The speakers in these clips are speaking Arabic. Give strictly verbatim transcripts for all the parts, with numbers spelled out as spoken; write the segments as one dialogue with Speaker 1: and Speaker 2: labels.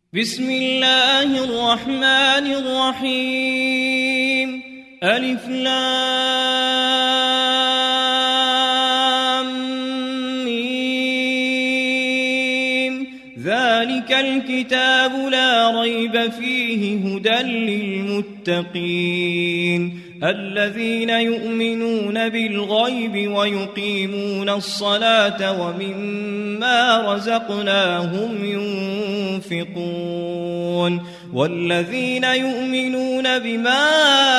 Speaker 1: بسم الله الرحمن الرحيم ألف لام ميم ذلك الكتاب لا ريب فيه هدى للمتقين الذين يؤمنون بالغيب ويقيمون الصلاة ومما رزقناهم ينفقون والذين يؤمنون بما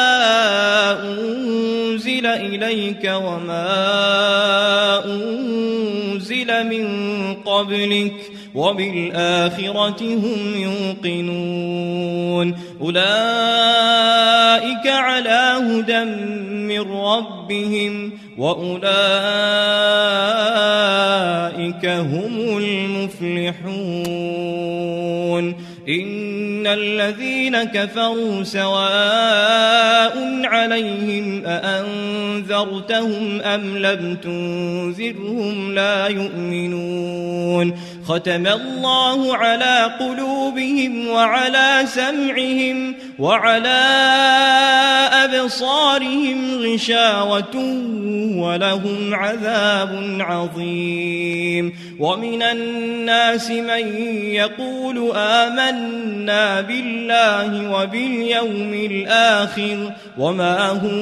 Speaker 1: أنزل إليك وما أنزل من قبلك وبالآخرة هم يوقنون أولئك على هدى من ربهم وأولئك هم المفلحون إن الذين كفروا سواء عليهم أأنذرتهم أم لم تنذرهم لا يؤمنون ختم الله على قلوبهم وعلى سمعهم وعلى أبصارهم غشاوة ولهم عذاب عظيم ومن الناس من يقول آمنا بالله وباليوم الآخر وما هم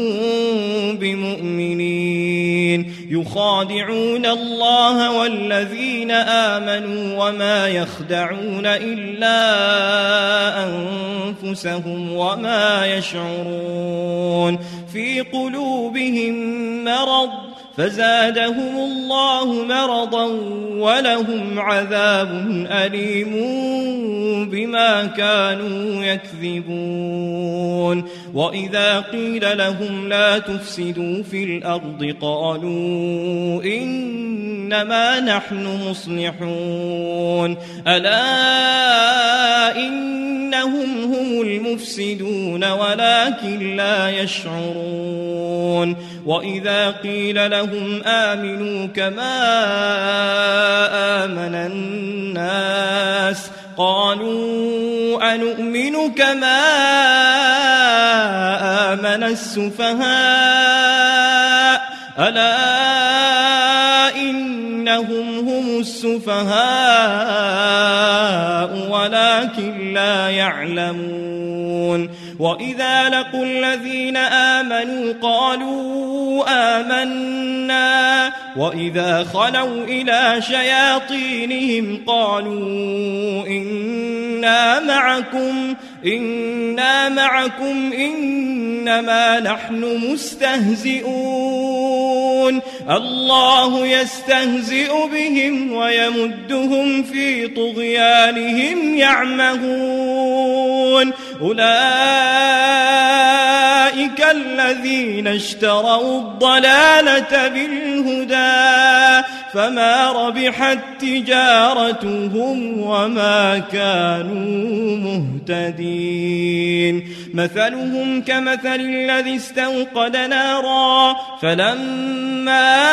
Speaker 1: بمؤمنين يخادعون الله والذين آمنوا وما يخدعون إلا أنفسهم وما يشعرون في قلوبهم مرض فزادهم الله مرضا ولهم عذاب أليم بما كانوا يكذبون وإذا قيل لهم لا تفسدوا في الأرض قالوا إنما نحن مصلحون ألا إنهم هم المفسدون ولكن لا يشعرون وإذا قيل لهم آمنوا كما آمن الناس قالوا أنؤمن كما آمن السفهاء ألا إنهم هم السفهاء ولكن لا يعلمون وإذا لقوا الذين آمنوا قالوا آمنا وإذا خلوا إلى شياطينهم قالوا إنا معكم إنا معكم إنما نحن مستهزئون الله يستهزئ بهم ويمدهم في طغيانهم يعمهون أولئك الذين اشتروا الضلالة بالهدى فما ربحت تجارتهم وما كانوا مهتدين مثلهم كمثل الذي استوقد نارا فلما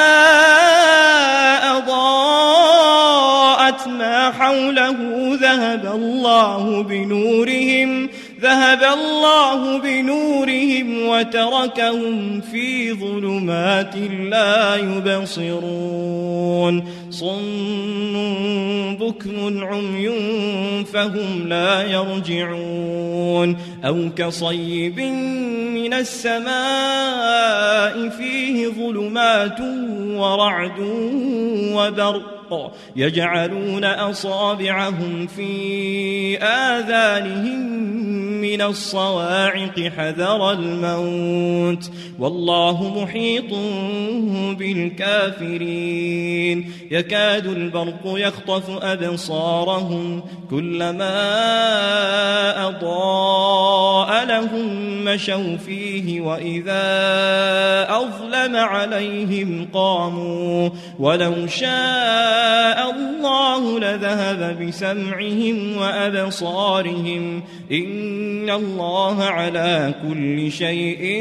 Speaker 1: أضاءت ما حوله ذهب الله بنورهم ذهب الله بنورهم وتركهم في ظلمات لا يبصرون صم بكم عمي فهم لا يرجعون أو كصيب من السماء فيه ظلمات ورعد وبرق يجعلون أصابعهم في آذانهم من الصواعق حذر الموت والله محيط بالكافرين يكاد البرق يخطف أبصارهم كلما أضاء لهم مشوا فيه وإذا أظلم عليهم قاموا ولو شاء الله لذهب بسمعهم وأبصارهم إن الله على كل شيء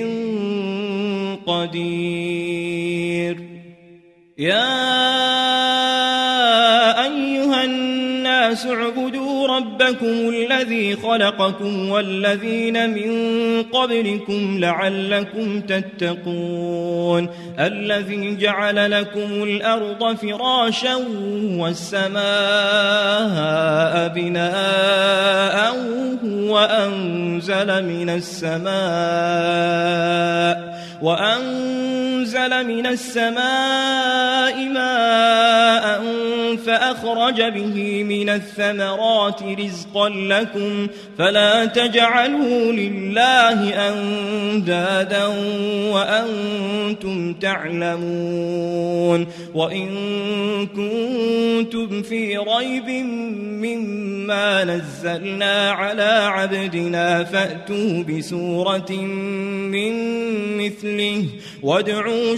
Speaker 1: قدير يا أيها الناس الناس اعبدوا ربكم الذي خلقكم والذين من قبلكم لعلكم تتقون الذي جعل لكم الأرض فراشا والسماء بناء وأنزل من السماء وأنزل من السماء ماء فأخرج به من الثمرات رزقا لكم فلا تجعلوا لله أندادا وأنتم تعلمون وإن كنتم في ريب مما نزلنا على عبدنا فأتوا بسورة من مثله وادعوا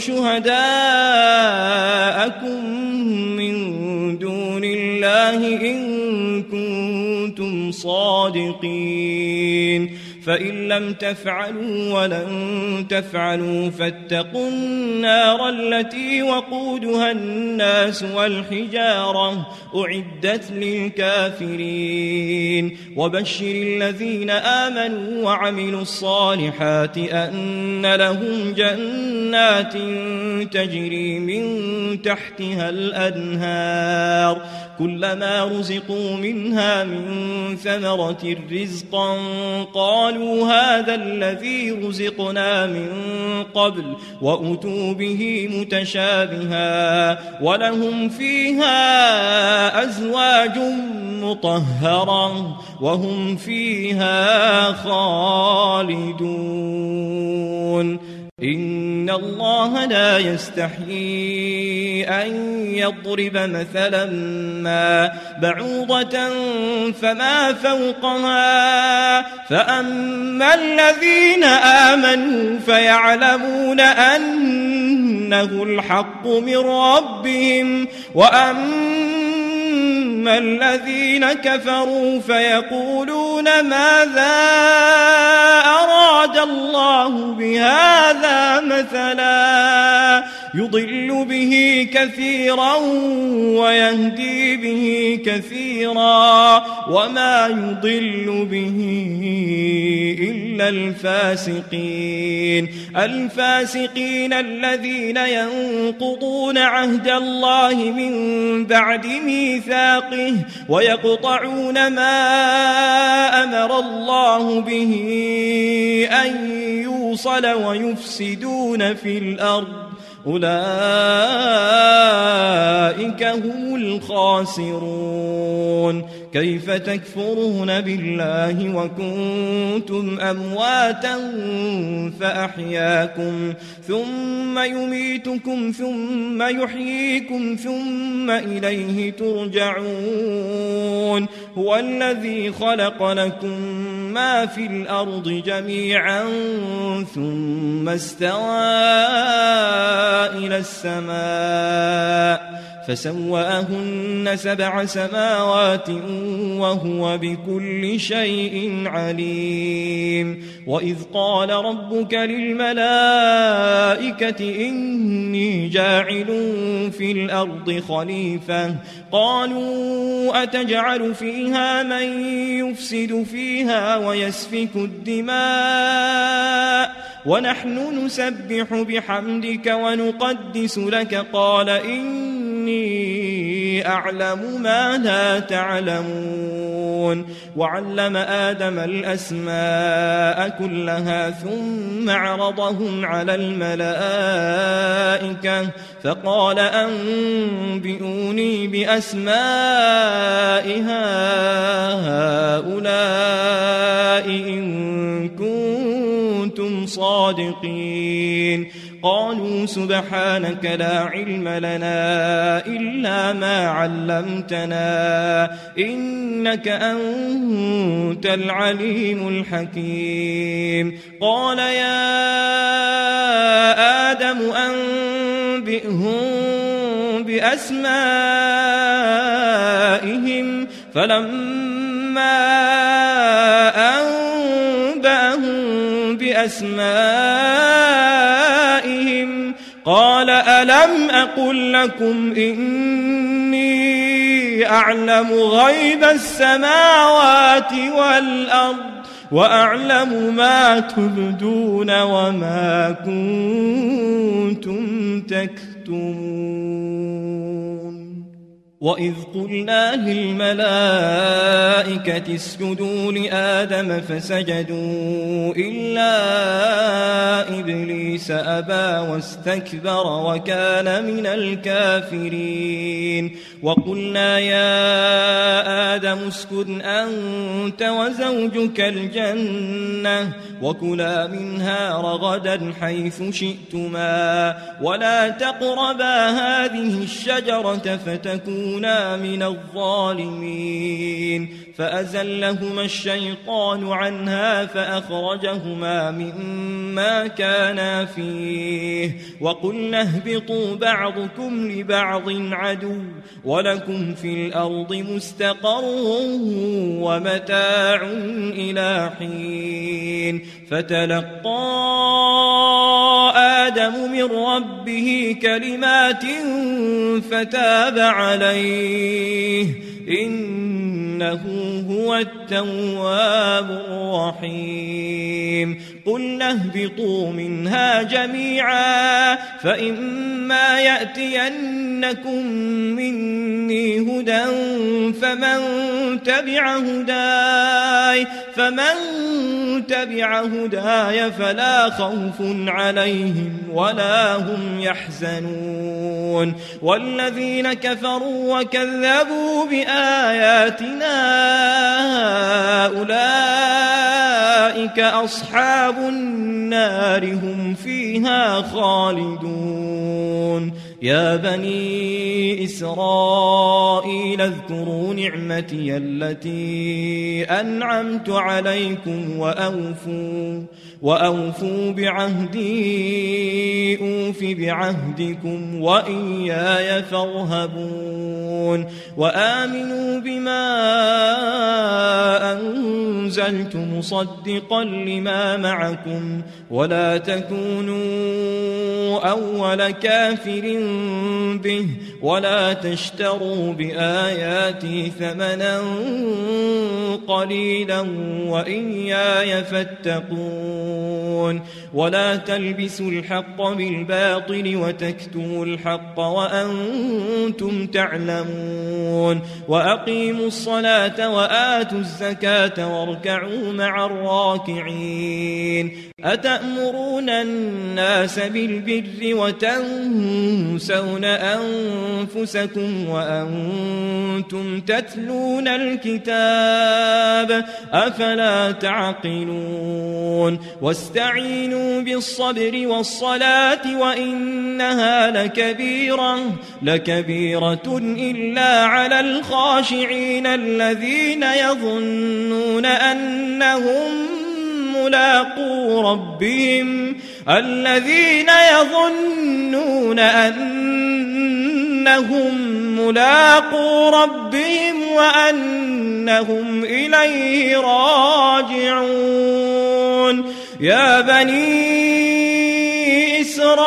Speaker 1: شهداءكم من دون الله إن كنتم صادقين فإن لم تفعلوا ولن تفعلوا فاتقوا النار التي وقودها الناس والحجارة أعدت للكافرين وبشر الذين آمنوا وعملوا الصالحات أن لهم جنات تجري من تحتها الأنهار كلما رزقوا منها من ثمرة رزقا قالوا هذا الذي رزقنا من قبل وأتوا به متشابها ولهم فيها أزواج مطهرة وهم فيها خالدون إن الله لا يستحيي أن يضرب مثلا ما بعوضة فما فوقها فأما الذين آمنوا فيعلمون أنه الحق من ربهم وأما الذين كفروا فيقولون ماذا أراد الله بهذا مثلا يضل به كثيرا ويهدي به كثيرا وما يضل به إلا الفاسقين الفاسقين الذين ينقضون عهد الله من بعد ميثاقه ويقطعون ما أمر الله به أن يوصل ويفسدون في الأرض أولئك هم الخاسرون كيف تكفرون بالله وكنتم أمواتا فأحياكم ثم يميتكم ثم يحييكم ثم إليه ترجعون هو الذي خلق لكم ما في الأرض جميعا ثم استوى إلى السماء فسواهن سبع سماوات وهو بكل شيء عليم وإذ قال ربك للملائكة إني جاعل في الأرض خليفة قالوا أتجعل فيها من يفسد فيها ويسفك الدماء ونحن نسبح بحمدك ونقدس لك قال إني أعلم ما لا تعلمون وعلم آدم الأسماء كلها ثم عرضهم على الملائكة فقال أنبئوني بأسماء هؤلاء إن كنتم صادقين قالوا سبحانك لا علم لنا إلا ما علمتنا إنك أنت العليم الحكيم قال يا آدم أنبئهم بأسمائهم فلما أنبأهم بأسمائهم قال ألم أقل لكم إني ربي أعلم غيب السماوات والأرض وأعلم ما تبدون وما كنتم تكتمون. وإذ قلنا للملائكة اسجدوا لآدم فسجدوا إلا إبليس أبى واستكبر وكان من الكافرين. وقلنا يا آدم اسكن أنت وزوجك الجنة وكلا منها رغدا حيث شئتما ولا تقربا هذه الشجرة فتكونا من الظالمين. فأزلهما الشيطان عنها فأخرجهما مما كانا فيه وقلنا اهبطوا بعضكم لبعض عدو ولكم في الأرض مستقر ومتاع إلى حين. فتلقى آدم من ربه كلمات فتاب عليه إنه هو التواب الرحيم. قلنا اهبطوا منها جميعا فإما يأتينكم مني هدى فمن تبع هداي فمن تبع هداي فلا خوف عليهم ولا هم يحزنون. والذين كفروا وكذبوا بآياتنا أولئك أصحاب النار هم فيها خالدون. يا بني إسرائيل اذكروا نعمتي التي أنعمت عليكم وأوفوا وأوفوا بعهدي أوف بعهدكم وإياي فارهبون. وآمنوا بما أنزلت مصدقا لما معكم ولا تكونوا أول كافر به ولا تشتروا بآياتي ثمنا قليلا وإياي فاتقون. ولا تلبسوا الحق بالباطل وتكتموا الحق وأنتم تعلمون. وأقيموا الصلاة وآتوا الزكاة واركعوا مع الراكعين. أتأمرون الناس بالبر وتنسون أنفسكم وأنتم تتلون الكتاب أفلا تعقلون. واستعينوا بالصبر والصلاة وإنها لكبيرة لكبيرة إلا على الخاشعين الذين يظنون أنهم ملاقو ربهم الذين يظنون أنهم ملاقو ربهم وأنهم إليه راجعون. يا بني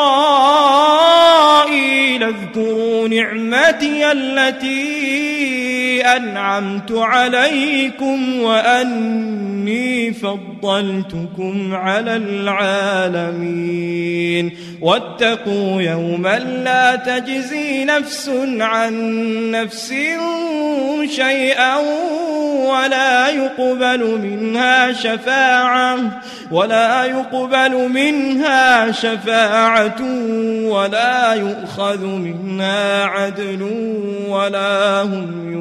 Speaker 1: إسرائيل اذكروا نعمتي التي أنعمت عليكم وأني فضلتكم على العالمين. واتقوا يوما لا تجزي نفس عن نفس شيئا ولا يقبل منها شفاعة ولا يقبل منها شفاعة ولا يؤخذ منها عدل ولا هم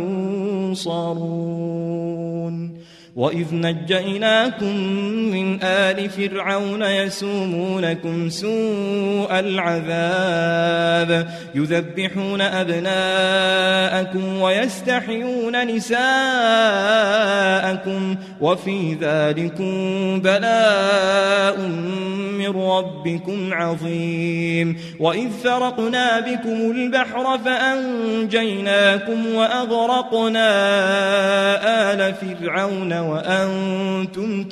Speaker 1: ينصرون. وإذ نجيناكم من آل فرعون يسومونكم سوء العذاب يذبحون أبناءكم ويستحيون نساءكم وفي ذلكم بلاء من ربكم عظيم. وإذ فرقنا بكم البحر فأنجيناكم وأغرقنا آل فرعون وأنتم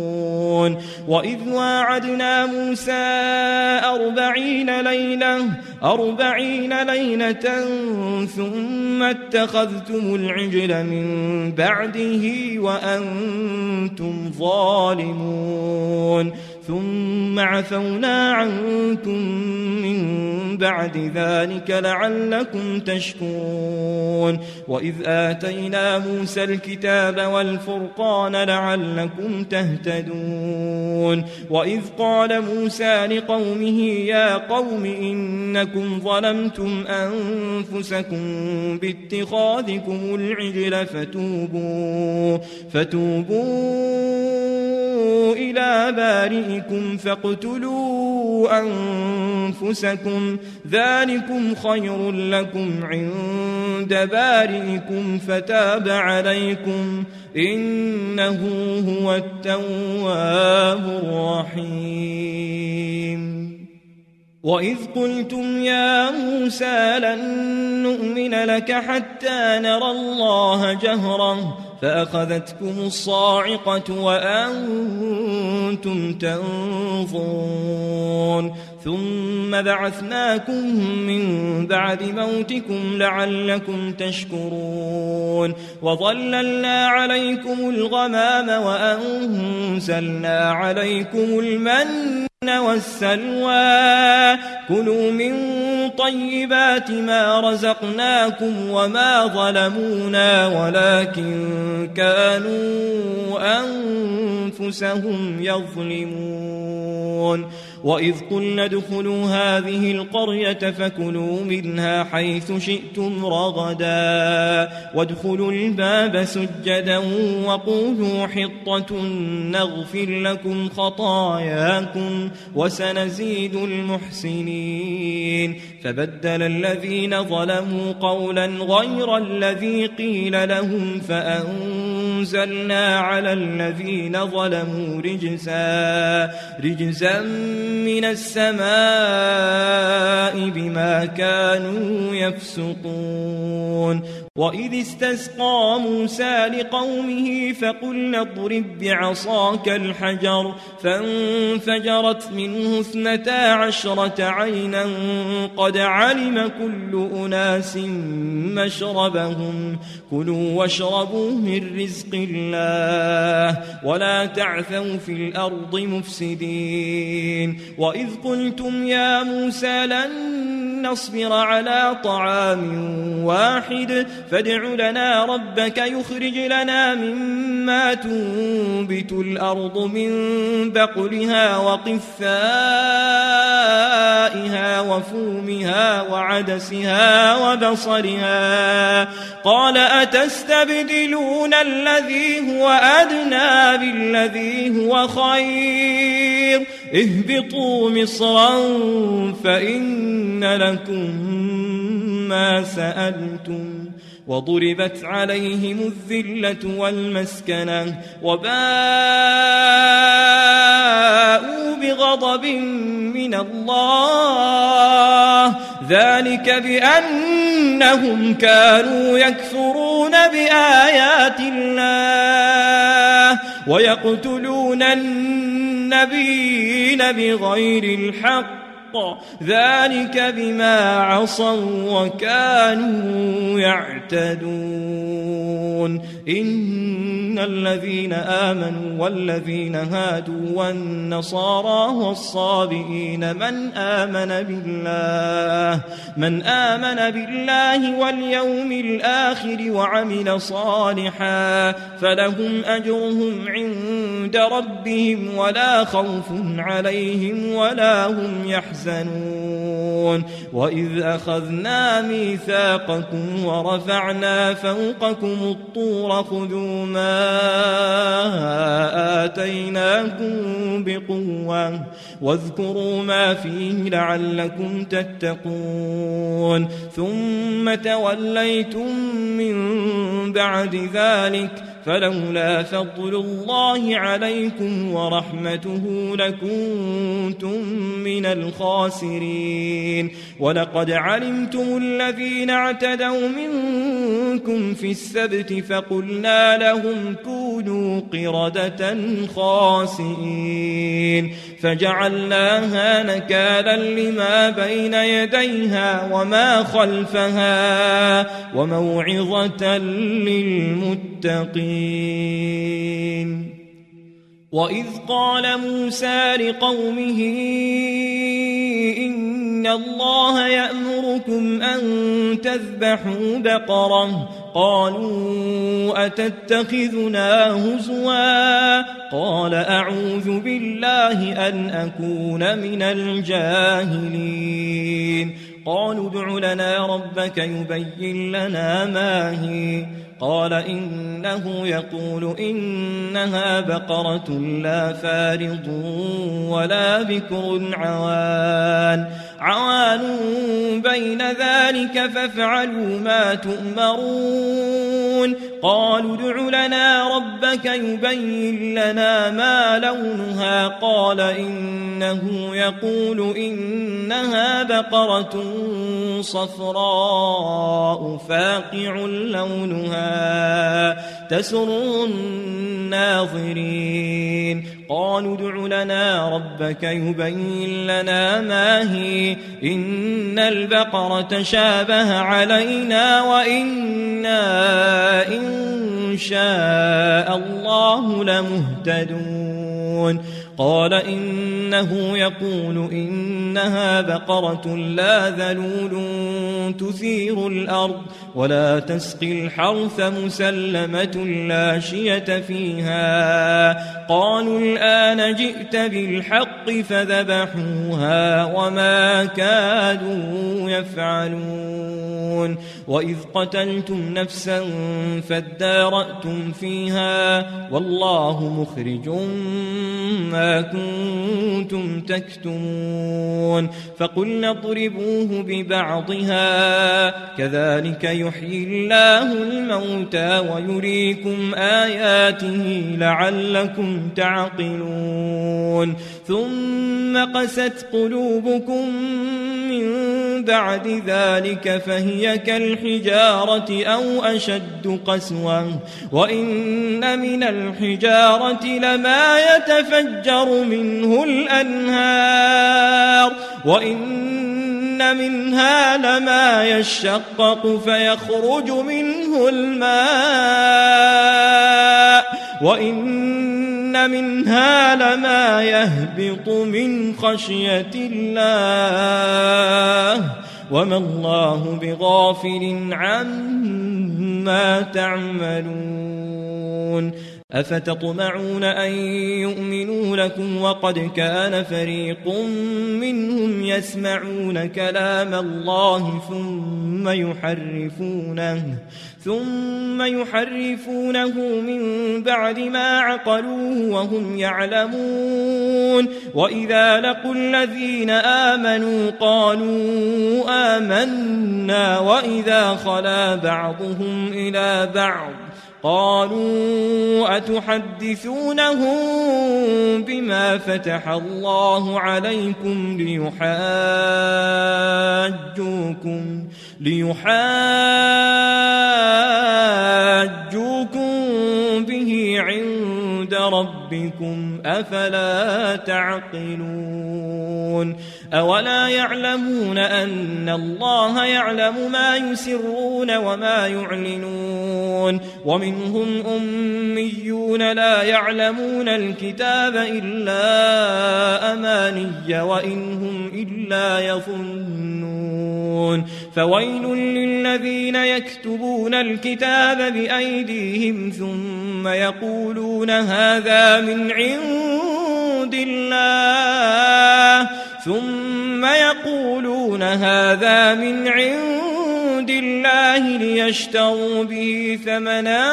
Speaker 1: تنظرون. وإذ واعدنا موسى أربعين ليلة أربعين ليلة ثم اتخذتم العجل من بعده وأنتم ظالمون ثم عفونا عنكم من بعد ذلك لعلكم تشكرون وإذ آتينا موسى الكتاب والفرقان لعلكم تهتدون وإذ قال موسى لقومه يا قوم إنكم ظلمتم أنفسكم باتخاذكم العجل فتوبوا فتوبوا إلى بارئكم فاقتلوا أنفسكم ذلكم خير لكم عند بارئكم فتاب عليكم إنه هو التواب الرحيم وإذ قلتم يا موسى لن نؤمن لك حتى نرى الله جهرا فأخذتكم الصاعقة وأنتم تنظرون ثم بعثناكم من بعد موتكم لعلكم تشكرون وظللنا عليكم الغمام وأنزلنا عليكم المن والسلوى كلوا من طيبات ما رزقناكم وما ظلمونا ولكن كانوا أنفسهم يظلمون وإذ قلنا ادخلوا هذه القرية فكلوا منها حيث شئتم رغدا وادخلوا الباب سجدا وقولوا حطة نغفر لكم خطاياكم وسنزيد المحسنين فبدل الذين ظلموا قولا غير الذي قيل لهم فأنزلنا على الذين ظلموا رجزا رجزا من السماء بما كانوا يفسقون وإذ استسقى موسى لقومه فقلنا اضرب بعصاك الحجر فانفجرت منه اثنتا عشرة عينا قد علم كل أناس مشربهم كلوا واشربوا من رزق الله ولا تعثوا في الأرض مفسدين وإذ قلتم يا موسى لن نصبر على طعام واحد فادع لنا ربك يخرج لنا مما تنبت الأرض من بقلها وقثائها وفومها وعدسها وبصلها قال أتستبدلون الذي هو أدنى بالذي هو خير اهبطوا مصرا فإن لكم ما سألتم وضربت عليهم الذلة والمسكنة وباءوا بغضب من الله ذلك بأنهم كانوا يكفرون بآيات الله ويقتلون النبيين بغير الحق ذلك بما عصوا وكانوا يعتدون إن الذين آمنوا والذين هادوا والنصارى والصابئين من آمن بالله من آمن بالله واليوم الآخر وعمل صالحا فلهم أجرهم عند ربهم ولا خوف عليهم ولا هم يحزنون وإذ أخذنا ميثاقكم ورفعنا فوقكم الطور خذوا ما آتيناكم بقوة واذكروا ما فيه لعلكم تتقون ثم توليتم من بعد ذلك فلولا فضل الله عليكم ورحمته لكنتم من الخاسرين ولقد علمتم الذين اعتدوا منكم في السبت فقلنا وقلنا لهم كونوا قردة خاسئين فجعلناها نكالا لما بين يديها وما خلفها وموعظة للمتقين. وإذ قال موسى لقومه إن الله يأمركم أن تذبحوا بقرة قالوا أتتخذنا هزوا قال أعوذ بالله أن أكون من الجاهلين. قالوا ادع لنا ربك يبين لنا ما هي قال إنه يقول إنها بقرة لا فارض ولا بكر عوان عوان بين ذلك فافعلوا ما تؤمرون. قالوا ادع لنا ربك يبين لنا ما لونها قال إنه يقول إنها بقرة صفراء فاقع لونها تسر الناظرين. قالوا ادع لنا ربك يبين لنا ما هي إن البقرة شابه علينا وإنا إن شاء الله لمهتدون. قال إنه يقول إنها بقرة لا ذلول تثير الأرض ولا تسقي الحرث مسلمة لا شية فيها. قالوا الآن جئت بالحق فذبحوها وما كادوا يفعلون. وإذ قتلتم نفسا فادارأتم فيها والله مخرج ما كنتم تكتمون. فقلنا اضربوه ببعضها كذلك يحيي الله الموتى ويريكم آياته لعلكم تعقلون. ثم قست قلوبكم من بعد ذلك فهي كالحجارة أو أشد قسوة وإن من الحجارة لما يتفجر منه الأنهار وإن منها لما يشقق فيخرج منه الماء وإن منها لما يهبط من خشية الله وما الله بغافل عما تعملون. أفتطمعون أن يؤمنوا لكم وقد كان فريق منهم يسمعون كلام الله ثم يحرفونه ثم يحرفونه من بعد ما عقلوه وهم يعلمون. وإذا لقوا الذين آمنوا قالوا آمنا وإذا خلا بعضهم إلى بعض قالوا أتحدثونهم بما فتح الله عليكم ليحاجوكم ليحاجوكم به عند ربكم أفلا تعقلون. أولا يعلمون أن الله يعلم ما يسرون وما يعلنون. ومنهم أميون لا يعلمون الكتاب إلا أماني وإن هم إلا يظنون. فويل للذين يكتبون الكتاب بأيديهم ثم يقولون هذا من عند الله ثم يقولون هذا من عند الله ليشتروا به ثمنا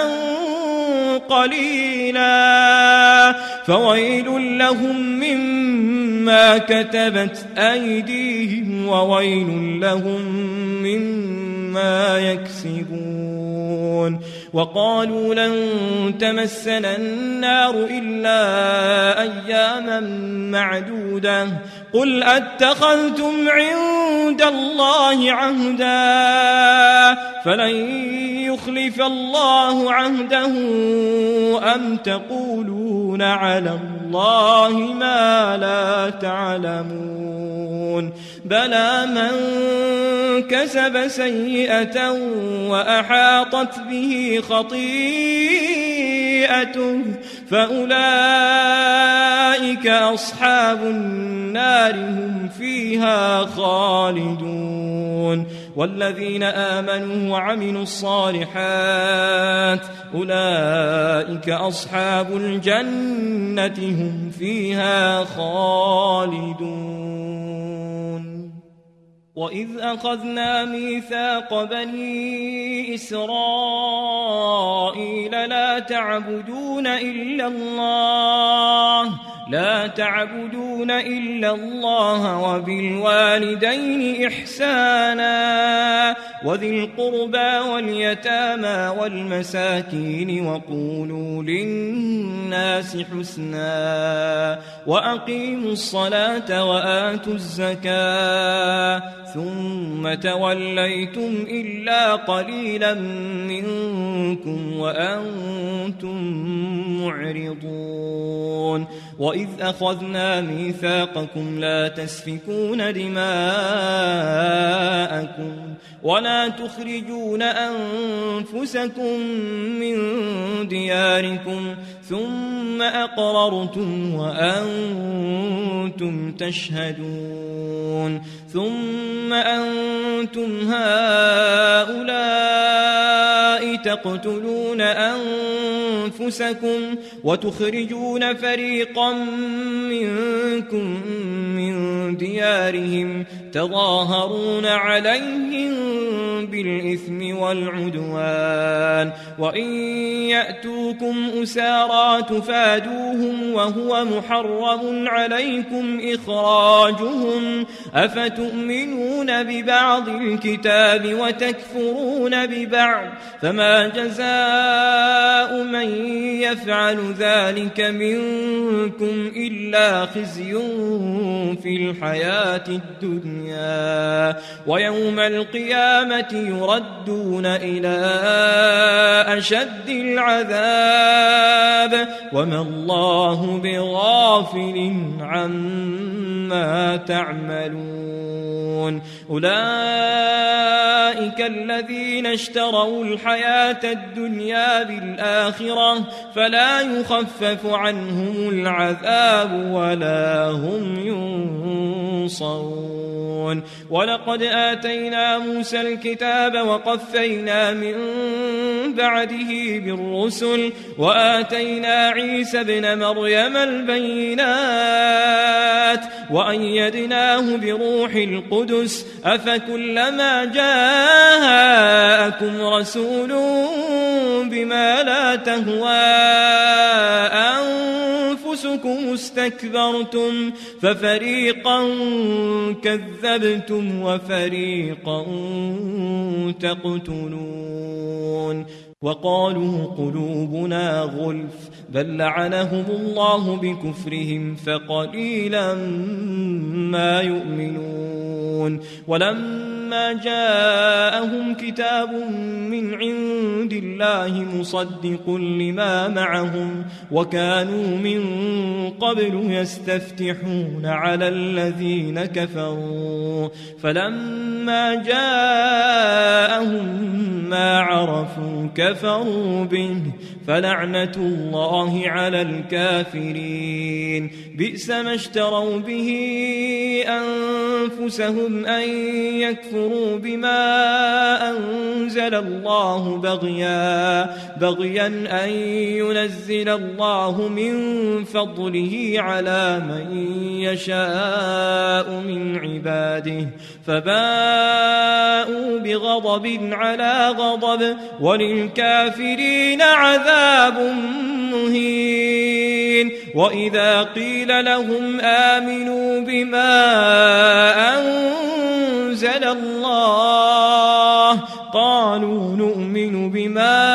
Speaker 1: قليلا فويل لهم مما كتبت أيديهم وويل لهم مما يكسبون. وقالوا لن تمسنا النار إلا أياما معدودة قل أتخذتم عند الله عهدا فلن يخلف الله عهده أم تقولون على الله ما لا تعلمون بلى من كسب سيئة وأحاطت به خطيئته فأولئك أصحاب النار هم فيها خالدون والذين آمنوا وعملوا الصالحات أولئك أصحاب الجنة هم فيها خالدون وإذ أخذنا ميثاق بني إسرائيل لا تعبدون إلا الله لا تعبدون إلا الله وبالوالدين إحسانا وذي القربى واليتامى والمساكين وقولوا للناس حسنا وأقيموا الصلاة وآتوا الزكاة ثم توليتم إلا قليلا منكم وأنتم معرضون وإذ أخذنا ميثاقكم لا تسفكون دماءكم ولا تخرجون أنفسكم من دياركم ثم أقررتم وأنتم تشهدون ثم أنتم هؤلاء تقتلون أنفسكم وتخرجون فريقا منكم من ديارهم تظاهرون عليهم بالإثم والعدوان وإن يأتوكم أسارى تفادوهم وهو محرم عليكم إخراجهم أفتؤمنون ببعض الكتاب وتكفرون ببعض فما جزاء من يفعل ذلك منكم إلا خزي في الحياة الدنيا ويوم القيامة يردون إلى أشد العذاب وما الله بغافل عما تعملون أولئك الذين اشتروا الحياة الدنيا بالآخرة فلا يخفف عنهم العذاب ولا هم ينصرون ولقد آتينا موسى الكتاب وقفينا من بعده بالرسل وآتينا عيسى ابن مريم البينات وأيدناه بروح القدس أفكلما جاءكم رسول بما لا تهوى أنفسكم استكبرتم ففريقا كذبتم وفريقا تقتلون وقالوا قلوبنا غلف بل لعنهم الله بكفرهم فقليلا ما يؤمنون ولما جاءهم كتاب من عند الله مصدق لما معهم وكانوا من قبل يستفتحون على الذين كفروا فلما جاءهم ما عرفوا كفروا به فلعنة الله على الكافرين بئس ما اشتروا به أنفسهم أن يكفروا بما أنزل الله بغيا بغيا أن ينزل الله من فضله على من يشاء من عباده فباءوا بغضب على غضب وللكافرين عذاب مهين وإذا قيل لهم آمنوا بما أنزل الله قالوا نؤمن بما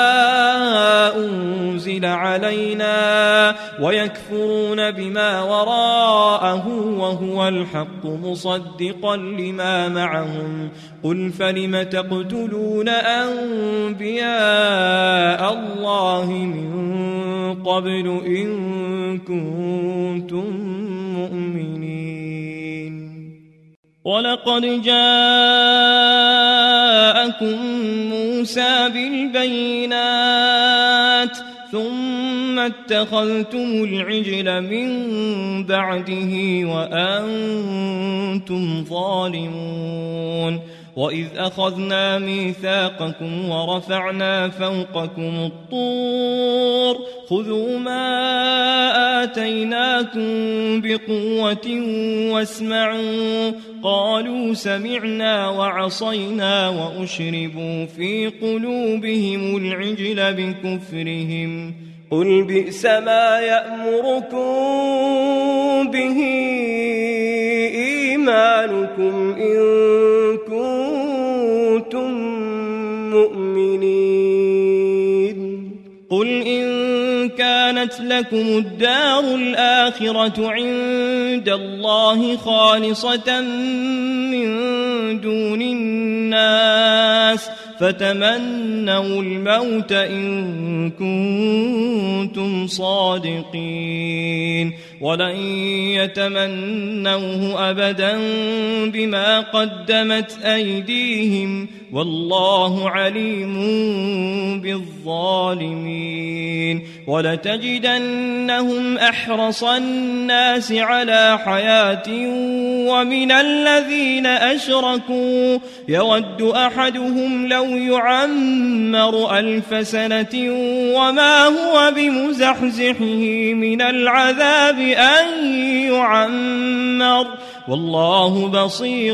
Speaker 1: أنزل علينا ويكفرون بما وراءه وهو الحق مصدقا لما معهم قل فلم تقتلون أنبياء الله من قبل إن كنتم مؤمنين ولقد جاءكم موسى بالبينات ثم اتخذتم العجل من بعده وأنتم ظالمون وإذ أخذنا ميثاقكم ورفعنا فوقكم الطور خذوا ما آتيناكم بقوة واسمعوا قالوا سمعنا وعصينا وأشربوا في قلوبهم العجل بكفرهم قل بئس ما يأمركم به إيمانكم إن كنتم مؤمنين قل إن كانت لكم الدار الآخرة عند الله خالصة من دون الناس فتمنوا الموت إن كنتم صادقين ولن يتمنوه أبدا بما قدمت أيديهم والله عليم بالظالمين ولتجدنهم أحرص الناس على حياة ومن الذين أشركوا يود أحدهم لو يعمر ألف سنة وما هو بمزحزحه من العذاب أن يعمر والله بصير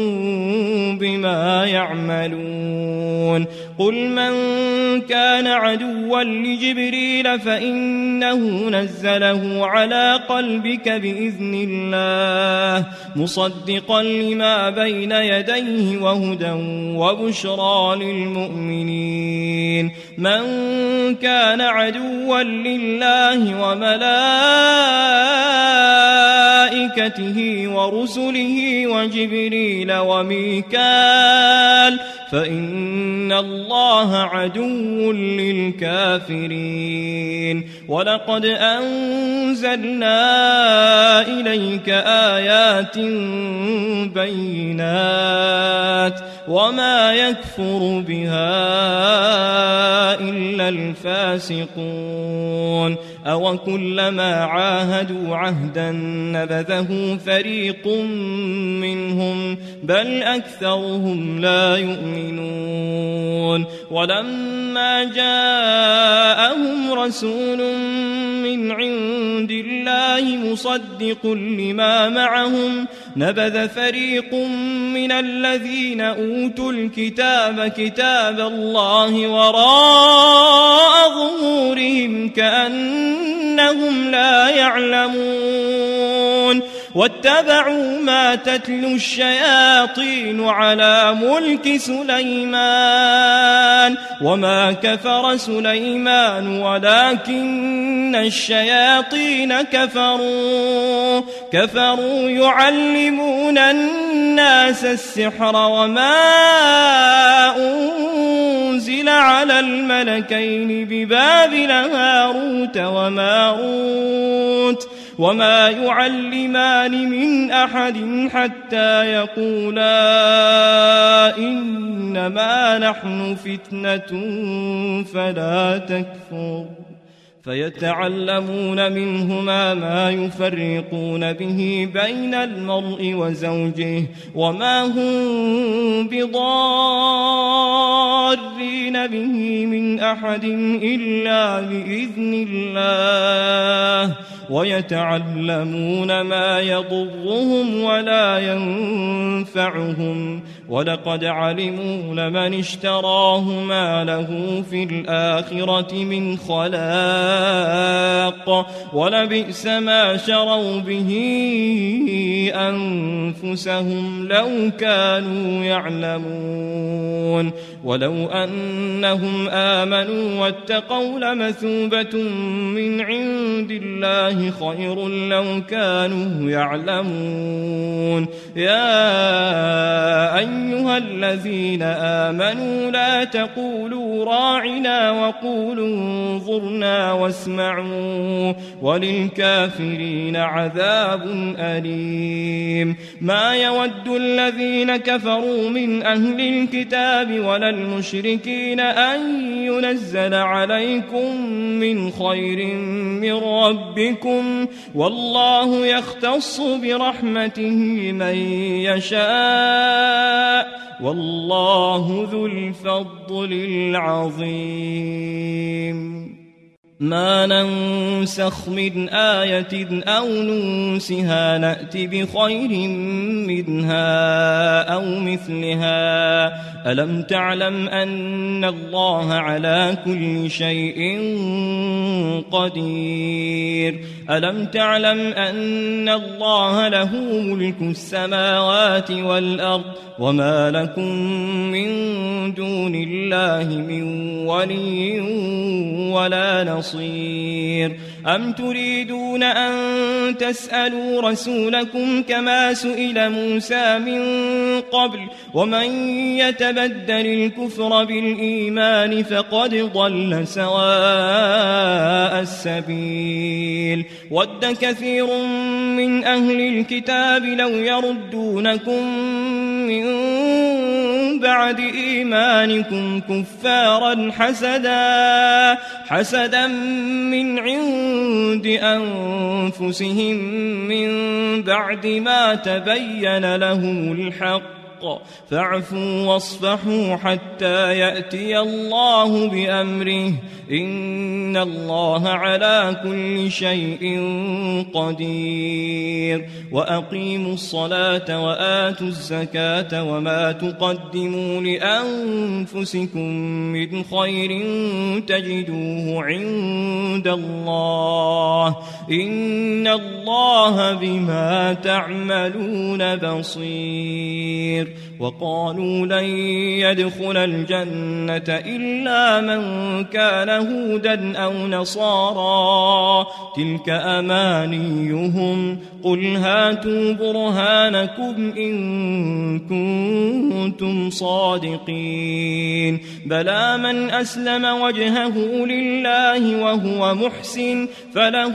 Speaker 1: بما يعملون قل من كان عدوا لجبريل فإنه نزله على قلبك بإذن الله مصدقا لما بين يديه وهدى وبشرى للمؤمنين من كان عدوا لله وملائكته ورسله وجبريل وميكال فإن الله عدو للكافرين ولقد أنزلنا إليك آيات بينات وما يكفر بها إلا الفاسقون أو كلما عاهدوا عهدا نبذه فريق منهم بل أكثرهم لا يؤمنون ولما جاءهم رسول من عند الله مصدق لما معهم نبذ فريق من الذين أوتوا الكتاب كتاب الله وراء ظهورهم كأنهم لا يعلمون واتبعوا ما تتلو الشياطين على ملك سليمان وما كفر سليمان ولكن الشياطين كفروا كفروا يعلمون الناس السحر وما أنزل على الملكين ببابل هاروت وماروت وما يعلمان من أحد حتى يقولا إنما نحن فتنة فلا تكفر فيتعلمون منهما ما يفرقون به بين المرء وزوجه وما هم بضارين به من أحد إلا بإذن الله ويتعلمون ما يضرهم ولا ينفعهم ولقد علموا لمن اشتراه ما له في الآخرة من خلاق ولبئس ما شروا به أنفسهم لو كانوا يعلمون ولو أنهم آمنوا واتقوا لمثوبة من عند الله خير لو كانوا يعلمون. يا أيها الذين آمنوا لا تقولوا راعنا وقولوا انظرنا واسمعوا وللكافرين عذاب أليم. ما يود الذين كفروا من أهل الكتاب ولا المشركين أن ينزل عليكم من خير من ربكم والله يختص برحمته من يشاء والله ذو الفضل العظيم. ما ننسخ من آية أو ننسها نأت بخير منها أو مثلها. ألم تعلم أن الله على كل شيء قدير. ألم تعلم أن الله له ملك السماوات والأرض وما لكم من دون الله من ولي ولا نصير. أم تريدون أن تسألوا رسولكم كما سئل موسى من قبل ومن يتبدل الكفر بالإيمان فقد ضل سواء السبيل. ود كثير من أهل الكتاب لو يردونكم من بعد إيمانكم كفارا حسدا حسدا من عند أنفسهم من بعد ما تبين لهم الحق فاعفوا واصفحوا حتى يأتي الله بأمره إن الله على كل شيء قدير. وأقيموا الصلاة وآتوا الزكاة وما تقدموا لأنفسكم من خير تجدوه عند الله إن الله بما تعملون بصير. وقالوا لن يدخل الجنة إلا من كان هودا أو نصارى تلك أمانيهم قل هاتوا برهانكم إن كنتم صادقين. بلى من أسلم وجهه لله وهو محسن فله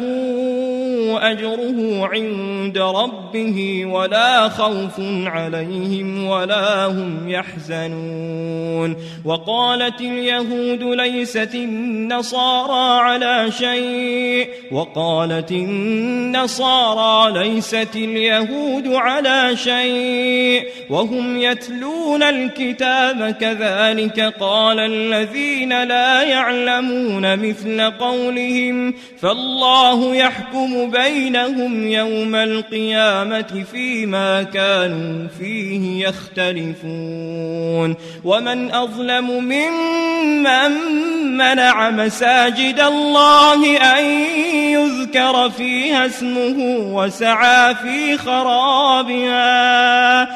Speaker 1: أجره عند ربه ولا خوف عليهم ولا هم يحزنون. وقالت اليهود ليست النصارى على شيء وقالت النصارى ليست اليهود على شيء وهم يتلون الكتاب كذلك قال الذين لا يعلمون مثل قولهم فالله يحكم بينهم يوم القيامة فيما كانوا فيه يختلفون. ومن أظلم ممن منع مساجد الله أن يذكر فيها اسمه وسعى في خرابها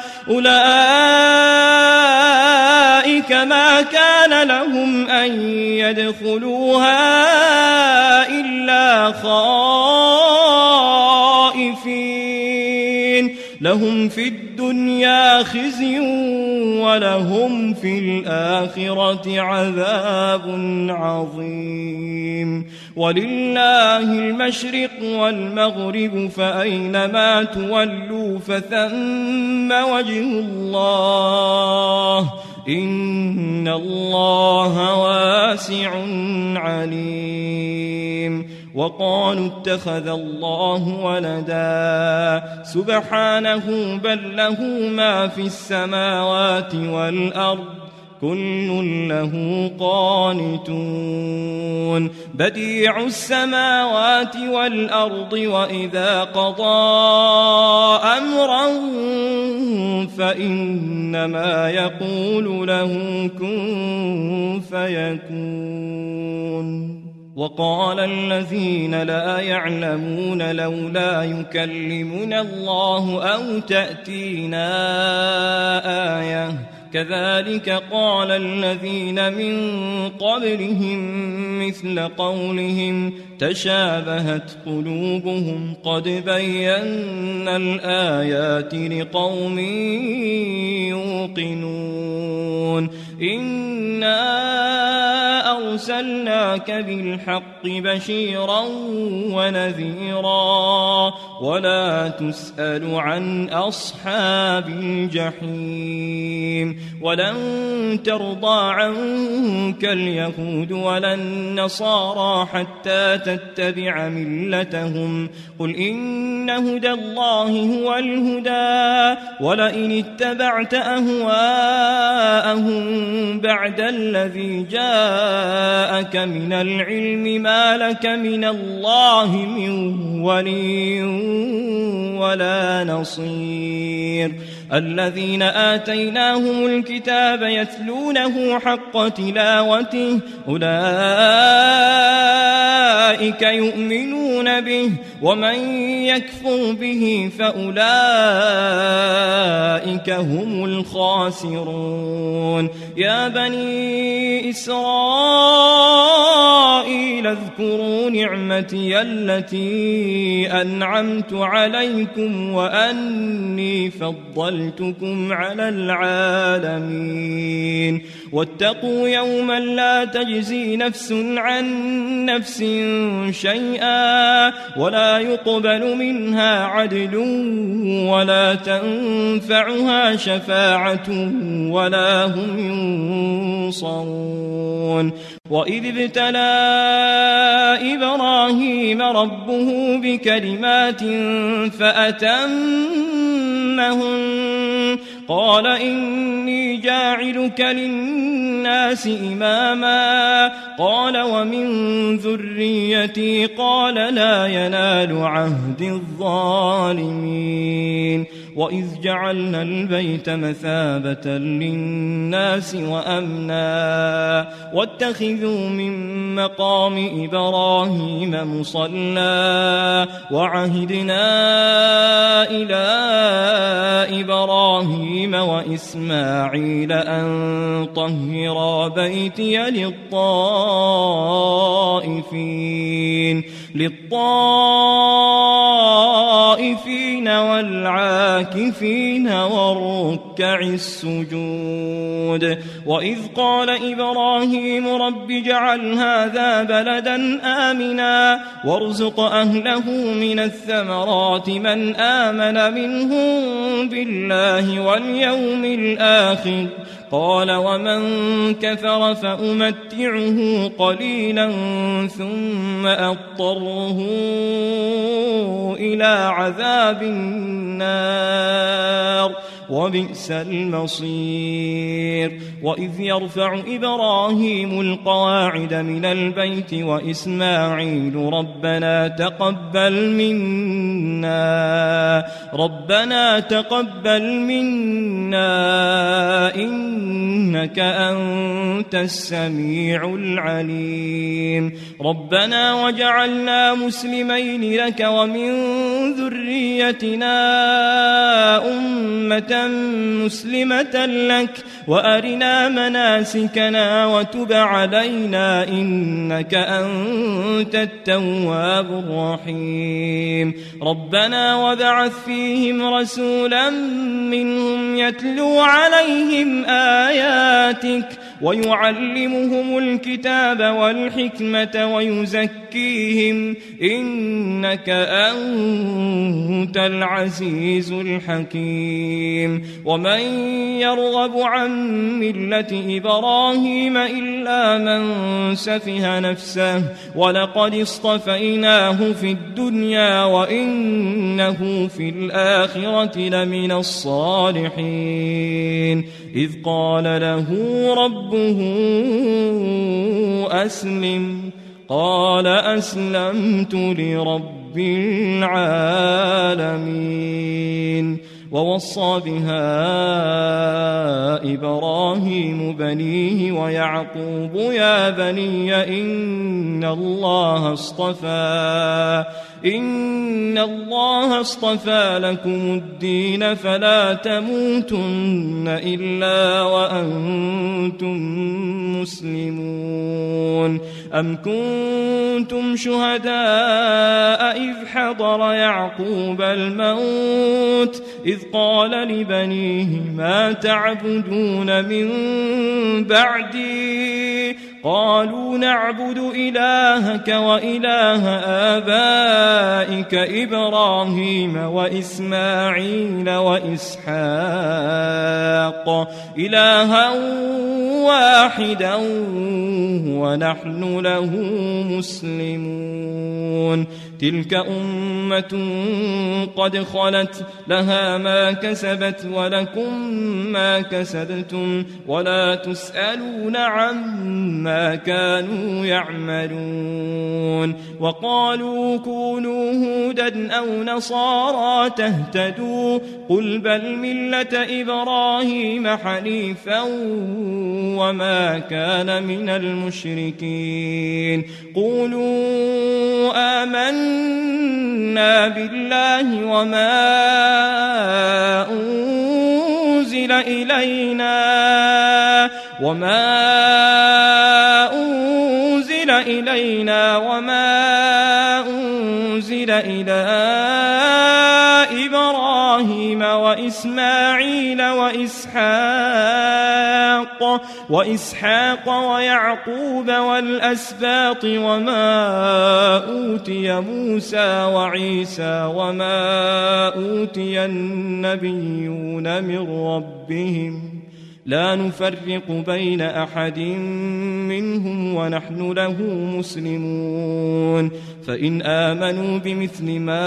Speaker 1: أولئك ما كان لهم أن يدخلوها إلا خائفين لهم في الدنيا خزي ولهم في الآخرة عذاب عظيم. ولله المشرق والمغرب فأينما تولوا فثم وجه الله إن الله واسع عليم. وقالوا اتخذ الله ولدا سبحانه بل له ما في السماوات والأرض كل له قانتون. بديع السماوات والأرض وإذا قضى أمرا فإنما يقول له كن فيكون. وقال الذين لا يعلمون لولا يكلمنا الله أو تأتينا آية كذلك قال الذين من قبلهم مثل قولهم تشابهت قلوبهم قد بينا الآيات لقوم يوقنون إنا أرسلناك بالحق بشيرا ونذيرا ولا تسأل عن أصحاب الجحيم ولن ترضى عنك اليهود ولا النصارى حتى تتبع ملتهم قل إن هدى الله هو الهدى ولئن اتبعت أهواءهم بعد الذي جاءك من العلم ما لك من الله من ولي ولا نصير الذين آتيناهم الكتاب يتلونه حق تلاوته أولئك يؤمنون به ومن يكفر به فأولئك هم الخاسرون يا بني إسرائيل اذكروا نعمتي التي أنعمت عليكم وأني فضلتكم على العالمين واتقوا يوما لا تجزي نفس عن نفس شيئا ولا يقبل منها عدل ولا تنفعها شفاعة ولا هم ينصرون وإذ ابتلى إبراهيم ربه بكلمات فأتمهن قال إني جاعلك للناس إماما قال ومن ذريتي قال لا ينال عهد الظالمين وإذ جعلنا البيت مثابة للناس وأمنا واتخذوا من مقام إبراهيم مصلى وعهدنا إلى إبراهيم وإسماعيل أن طهرا بيتي للطائفين للطائفين والعاكفين والركع السجود وإذ قال إبراهيم رب اجعل هذا بلدا آمنا وارزق أهله من الثمرات من آمن منهم بالله واليوم الآخر قال ومن كفر فأمتعه قليلا ثم أضطره إلى عذاب النار وبئس المصير وإذ يرفع إبراهيم القواعد من البيت وإسماعيل ربنا تقبل منا ربنا تقبل منا إنك أنت السميع العليم ربنا وجعلنا مسلمين لك ومن ذريتنا أمة مسلمة لك وأرنا مناسكنا وتب علينا إنك أنت التواب الرحيم ربنا وابعث فيهم رسولا منهم يتلو عليهم آياتك ويعلمهم الكتاب والحكمة ويزكيهم إنك أنت العزيز الحكيم ومن يرغب عن ملة إبراهيم إلا من سفه نفسه ولقد اصطفيناه في الدنيا وإنه في الآخرة لمن الصالحين إذ قال له ربه أسلم قال أسلمت لرب العالمين ووصى بها إبراهيم بنيه ويعقوب يا بني إن الله اصطفى إن الله اصطفى لكم الدين فلا تموتن إلا وأنتم مسلمون أم كنتم شهداء إذ حضر يعقوب الموت إذ قال لبنيه ما تعبدون من بعدي قالوا نعبد إلهك وإله آبائك إبراهيم وإسماعيل وإسحاق إلها واحدا ونحن له مسلمون تلك أمة قد خلت لها ما كسبت ولكم ما كسبتم ولا تسألون عما كانوا يعملون وقالوا كونوا هودا أو نصارى تهتدوا قل بل ملة إبراهيم حنيفا وما كان من المشركين قولوا آمنا بالله وما أنزل إلينا وما أنزل إلينا وما أنزل إلى إبراهيم وإسماعيل وإسحاق وإسحاق ويعقوب والأسباط وما أوتي موسى وعيسى وما أوتي النبيون من ربهم لا نفرق بين أحد منهم ونحن له مسلمون فإن آمنوا بمثل ما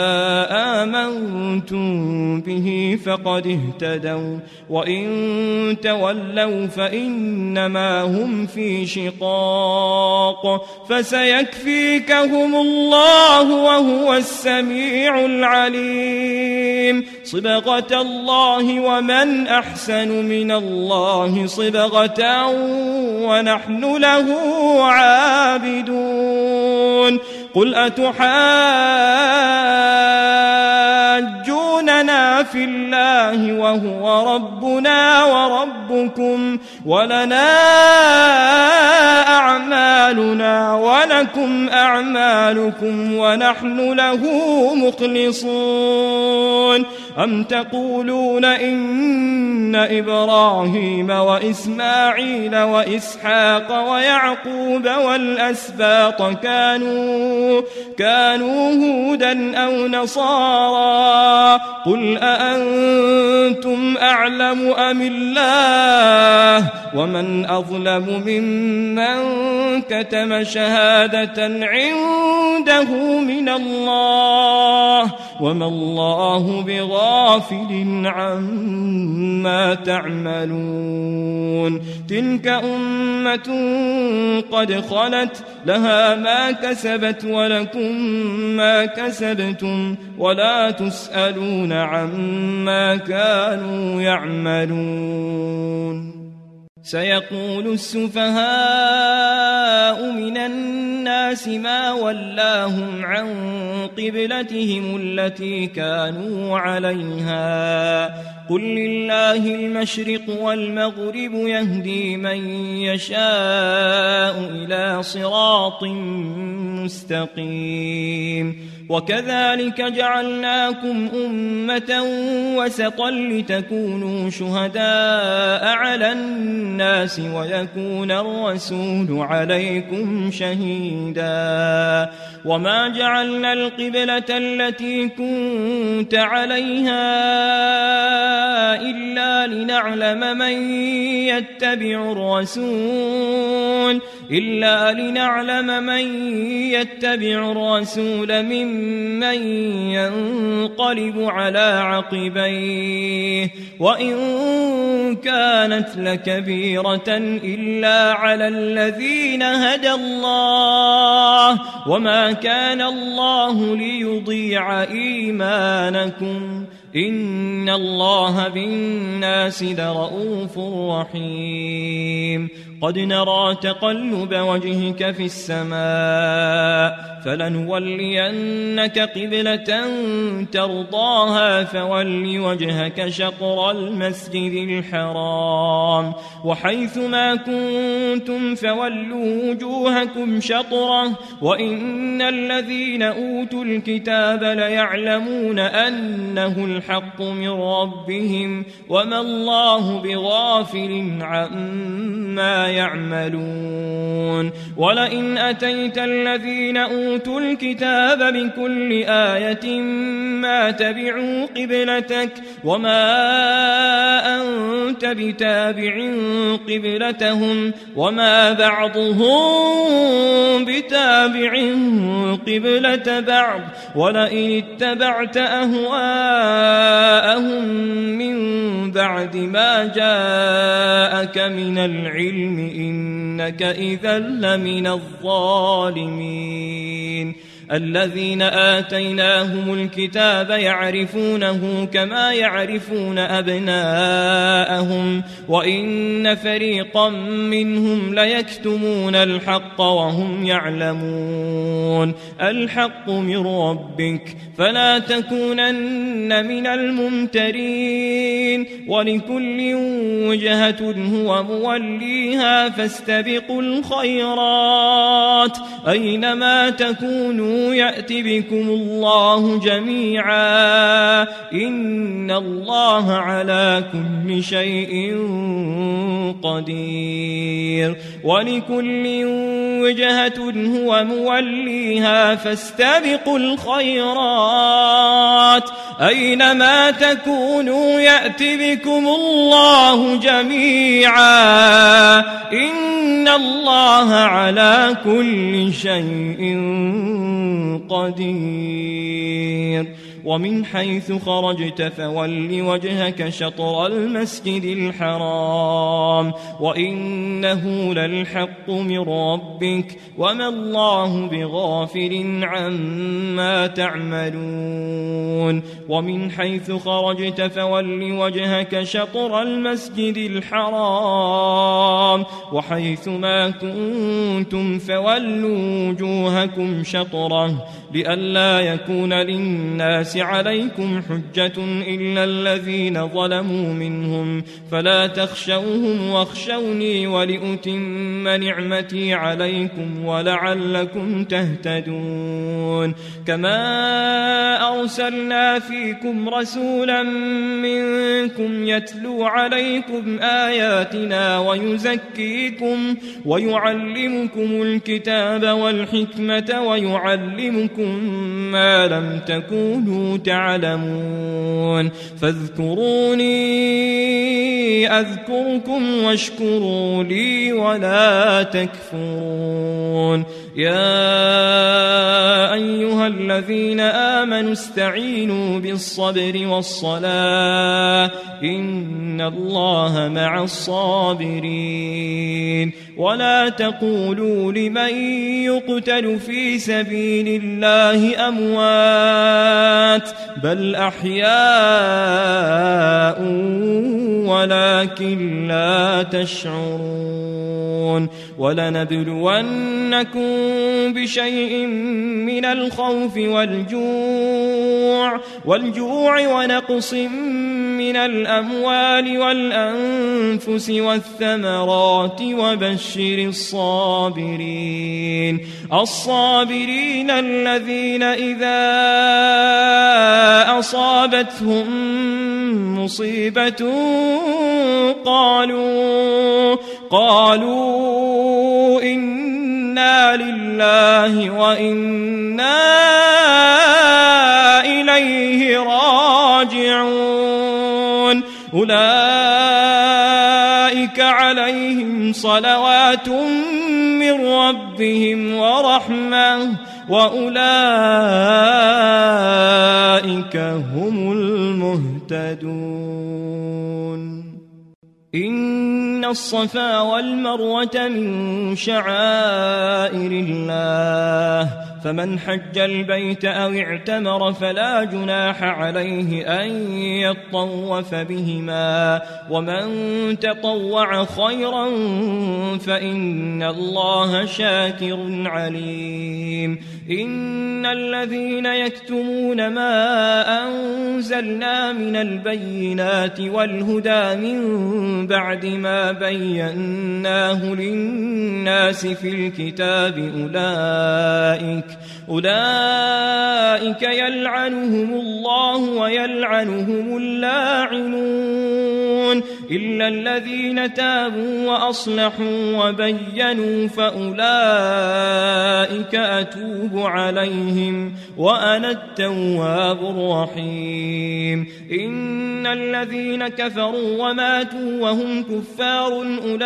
Speaker 1: آمنتم به فقد اهتدوا وإن تولوا فإنما هم في شقاق فسيكفيكهم الله وهو السميع العليم صبغة الله ومن أحسن من الله صبغة ونحن له عابدون قل أتحاجوننا في الله وهو ربنا وربكم ولنا أعمالنا ولكم أعمالكم ونحن له مخلصون أم تقولون إن إبراهيم وإسماعيل وإسحاق ويعقوب والأسباط كانوا كانوا هودا أو نصارى قل أأنتم أعلم أم الله ومن أظلم ممن كتم شهادة عنده من الله وما الله بغافل عما تعملون تلك أمة قد خلت لها ما كسبت ولكم ما كسبتم ولا تسألون عما كانوا يعملون سيقول السفهاء من الناس ما ولاهم عن قبلتهم التي كانوا عليها قل لله المشرق والمغرب يهدي من يشاء إلى صراط مستقيم وكذلك جعلناكم أمة وسطا لتكونوا شهداء على الناس ويكون الرسول عليكم شهيدا وما جعلنا القبلة التي كنت عليها إلا لنعلم من يتبع الرسول إلا لنعلم من يتبع الرسول ممن ينقلب على عقبيه وإن كانت لكبيرة إلا على الذين هدى الله وما كان الله ليضيع إيمانكم إن الله بالناس لرؤوف رحيم قد نرى تقلب وجهك في السماء فلنولينك قبلة ترضاها فول وجهك شطر المسجد الحرام وحيث ما كنتم فولوا وجوهكم شطره وإن الذين أوتوا الكتاب ليعلمون أنه الحق من ربهم وما الله بغافل عما يعملون ولئن أتيت الذين أوتوا الكتاب بكل آية ما تبعوا قبلتك وما أنت بتابع قبلتهم وما بعضهم بتابع قبلة بعض ولئن اتبعت أهواءهم من بعد ما جاءك من العلم إنك إذا لمن الظالمين الذين آتيناهم الكتاب يعرفونه كما يعرفون أبناءهم وإن فريقا منهم ليكتمون الحق وهم يعلمون الحق من ربك فلا تكونن من الممترين ولكل وجهة هو موليها فاستبقوا الخيرات أينما تكونوا يأت بكم الله جميعا إن الله على كل شيء قدير ولكل وجهة هو موليها فاستبقوا الخيرات أينما تكونوا يأت بكم الله جميعا إن الله على كل شيء قدير ومن حيث خرجت فول وجهك شطر المسجد الحرام وإنه للحق من ربك وما الله بغافل عما تعملون ومن حيث خرجت فول وجهك شطر المسجد الحرام وحيث ما كنتم فولوا وجوهكم شطره لئلا يكون للناس عليكم حجة إلا الذين ظلموا منهم فلا تخشوهم واخشوني ولأتم نعمتي عليكم ولعلكم تهتدون كما أرسلنا فيكم رسولا منكم يتلو عليكم آياتنا ويزكيكم ويعلمكم الكتاب والحكمة ويعلمكم ما لم تكونوا تعلمون فاذكروني أذكركم واشكروا لي ولا تكفرون يا أيها الذين آمنوا استعينوا بالصبر والصلاة إن الله مع الصابرين ولا تقولوا لمن يقتل في سبيل الله أموات بل أحياء ولكن لا تشعرون ولنبلونكم بشيء من الخوف والجوع والجوع ونقص من الأموال والأنفس والثمرات وبشر الصابرين الصابرين الذين إذا أصابتهم مصيبة قالوا قالوا إنا لله وإنا إليه راجعون أولئك عليهم صلوات من ربهم ورحمة وأولئك هم المهتدون إن الصفا والمروة من شعائر الله فمن حج البيت أو اعتمر فلا جناح عليه أن يطوف بهما ومن تطوع خيرا فإن الله شاكر عليم إن الذين يكتمون ما أنزلنا من البينات والهدى من بعد ما بيناه للناس في الكتاب أولئك أولئك يلعنهم الله ويلعنهم اللاعنون إلا الذين تابوا وأصلحوا وبينوا فأولئك أتوب عليهم وأنا التواب الرحيم إن الذين كفروا وماتوا وهم كفار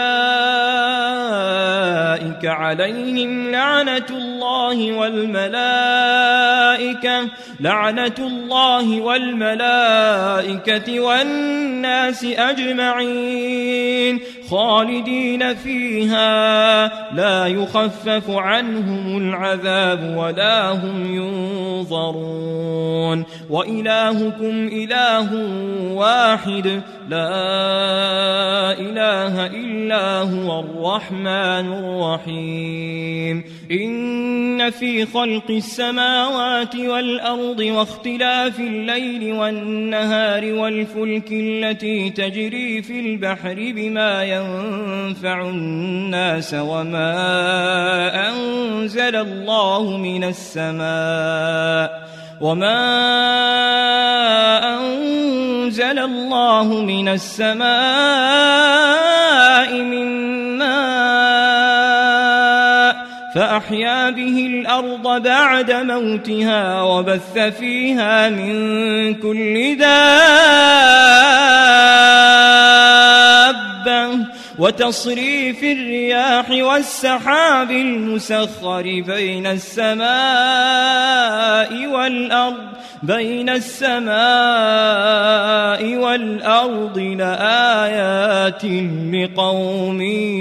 Speaker 1: أولئك عليهم لعنة الله والملائكة لعنة الله والملائكة والناس أجمعين خالدين فيها لا يخفف عنهم العذاب ولا هم ينظرون وإلهكم إله واحد لا إله إلا هو الرحمن الرحيم إن في خلق السماوات والأرض واختلاف الليل والنهار والفلك التي تجري في البحر بما ينفع الناس وما أنزل الله من السماء وما أنزل الله من السماء من ماء فأحيا به الأرض بعد موتها وبث فيها من كل دابة وتصريف الرياح والسحاب المسخر بين السماء والأرض بين السماء والأرض لآيات لقوم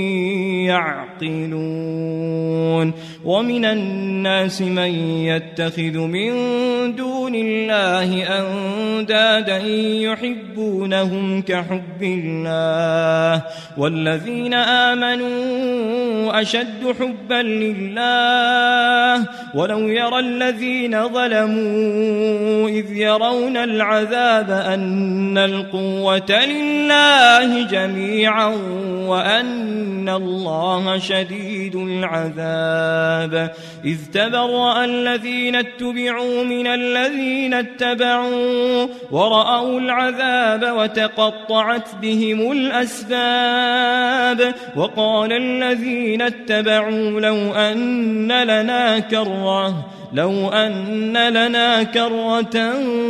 Speaker 1: يعقلون ومن الناس من يتخذ من دون الله أندادا يحبونهم كحب الله والذين آمنوا أشد حبا لله ولو يرى الذين ظلموا إذ يرون العذاب أن القوة لله جميعا وأن الله شديد العذاب إذ تبرأ الذين اتبعوا من الذين اتبعوا ورأوا العذاب وتقطعت بهم الأسباب وقال الذين اتبعوا لو أن لنا كرة لو أن لنا كرة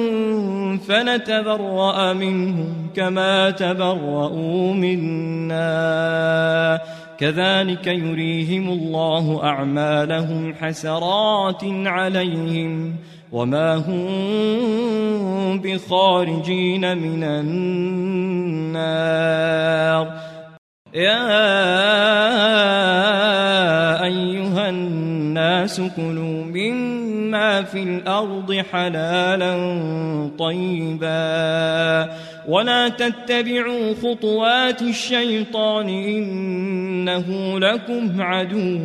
Speaker 1: فنتبرأ منهم كما تبرؤوا منا كذلك يريهم الله أعمالهم حسرات عليهم وما هم بخارجين من النار يا أيها الناس كلوا مما في الأرض حلالا طيبا ولا تتبعوا خطوات الشيطان إنه لكم عدو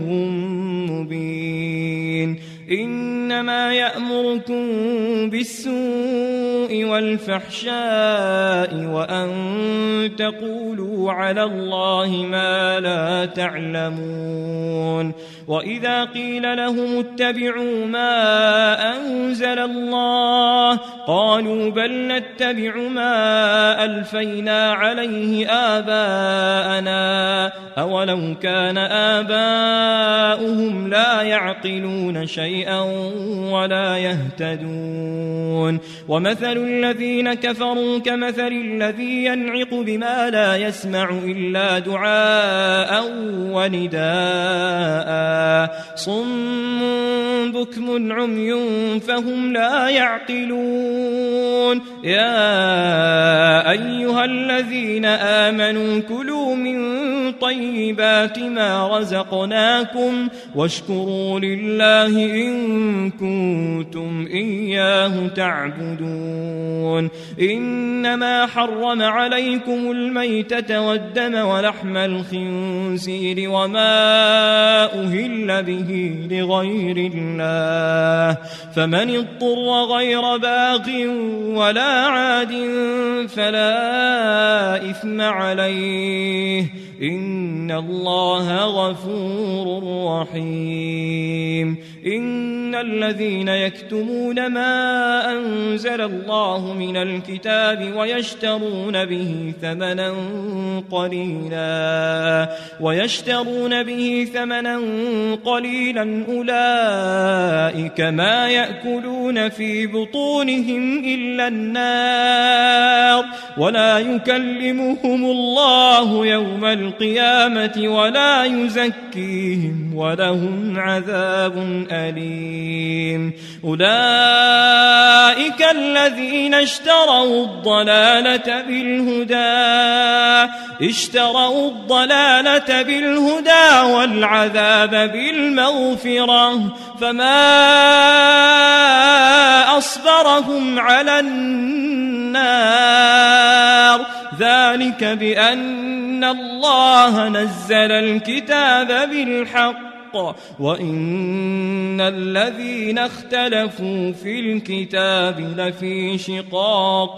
Speaker 1: مبين إنما يأمركم بالسوء والفحشاء وأن تقولوا على الله ما لا تعلمون وإذا قيل لهم اتبعوا ما أنزل الله قالوا بل نتبع ما ألفينا عليه آباءنا أولو كان آباؤهم لا يعقلون شيئا ولا يهتدون ومثل الذين كفروا كمثل الذي ينعق بما لا يسمع إلا دعاء ونداء صم بكم عمي فهم لا يعقلون يا أيها الذين آمنوا كلوا من طيبات ما رزقناكم واشكروا لله إن كنتم إياه تعبدون. إنما حرم عليكم الميتة والدم ولحم الخنزير وما أهل به لغير الله، فمن اضطر غير باغ ولا عاد فلا إثم عليه، إن الله غفور رحيم. إن الذين يكتمون ما أنزل الله من الكتاب ويشترون به ثمنا قليلا ويشترون به ثمنا قليلا أولئك ما يأكلون في بطونهم إلا النار، ولا يكلمهم الله يوم القيامة ولا يزكيهم ولهم عذاب أليم. أولئك الذين اشتروا الضلالة بالهدى اشتروا الضلالة بالهدى والعذاب بالمغفرة، فما أصبرهم على النار، ذلك بأن الله نزل الكتاب بالحق وإن الذين اختلفوا في الكتاب لفي شقاق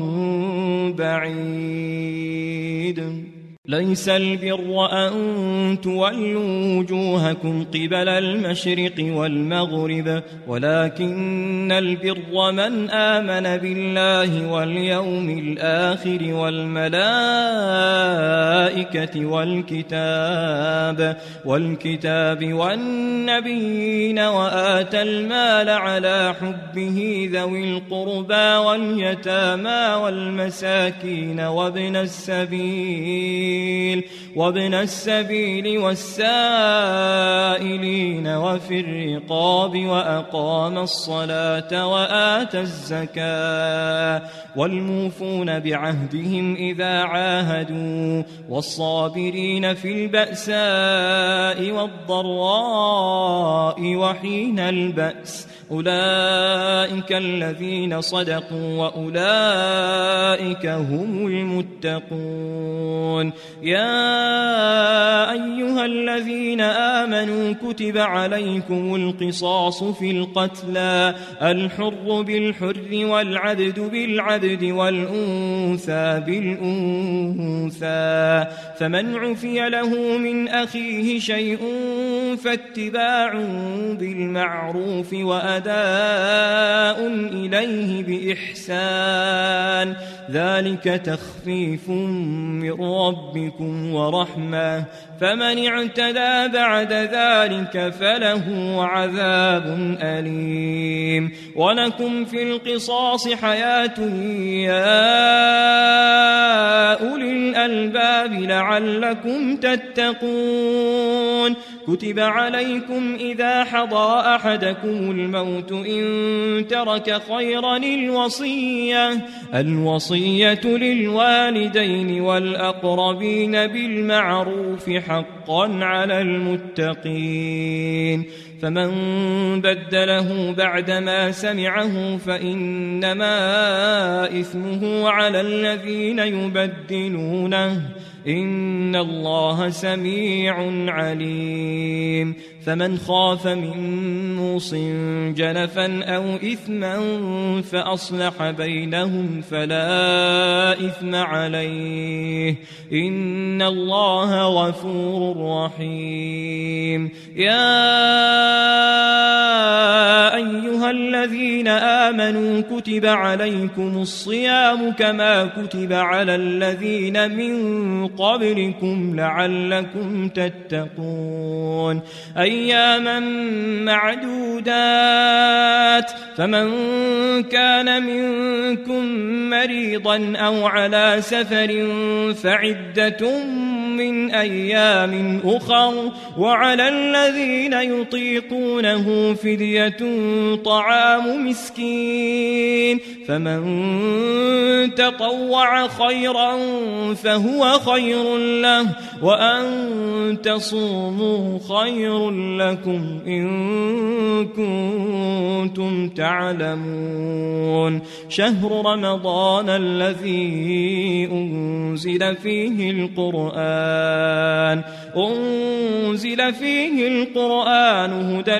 Speaker 1: بعيد. ليس البر أن تولوا وجوهكم قبل المشرق والمغرب، ولكن البر من آمن بالله واليوم الآخر والملائكة والكتاب والكتاب والنبيين وآتى المال على حبه ذوي القربى واليتامى والمساكين وابن السبيل وابن السبيل والسائلين وفي الرقاب وأقام الصلاة وآتى الزكاة والموفون بعهدهم إذا عاهدوا والصابرين في البأساء والضراء وحين البأس، أولئك الذين صدقوا وأولئك هم المتقون. يا أيها الذين آمنوا كتب عليكم القصاص في القتلى، الحر بالحر والعبد بالعبد والأنثى بالأنثى، فمن عفي له من أخيه شيء فاتباع بالمعروف وأداء إليه بإحسان، ذلك تخفيف من ربكم ورحمة، فمن اعتدى بعد ذلك فله عذاب أليم. ولكم في القصاص حياة يا أولي الألباب لعلكم تتقون. كتب عليكم إذا حضر أحدكم الموت إن ترك خيرا الوصية الوصية للوالدين والأقربين بالمعروف حقا على المتقين، فمن بدله بعدما سمعه فإنما إثمه على الذين يبدلونه، إن الله سميع عليم. فمن خاف من موص جنفا أو إثما فأصلح بينهم فلا إثم عليه، إن الله غفور رحيم. يا أيها الذين آمنوا كتب عليكم الصيام كما كتب على الذين من قبلكم لعلكم تتقون، أياما معدودات، فمن كان منكم مريضا أو على سفر فعدة من أيام أخر وعلى الذين يطيقونه فدية طعام مسكين فمن تطوع خيرا فهو خير له وأن تصوموا خير لكم إن كنتم تعلمون شهر رمضان الذي أنزل فيه القرآن أنزل فيه القرآن هدى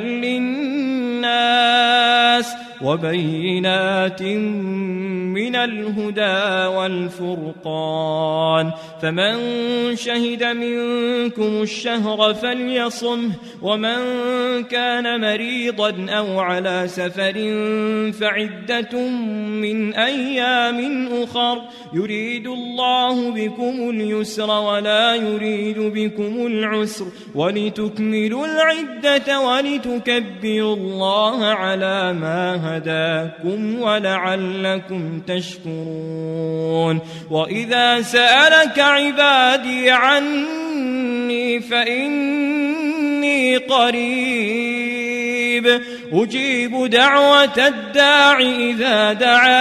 Speaker 1: للناس وبينات من الهدى والفرقان فمن شهد منكم الشهر فليصمه ومن كان مريضا أو على سفر فعدة من أيام أخر يريد الله بكم اليسر ولا يريد بكم العسر ولتكملوا العدة ولتكبروا الله على ما هداكم ولعلكم تشكرون وإذا سألك عبادي عني فإني قريب أجيب دعوة الداع إذا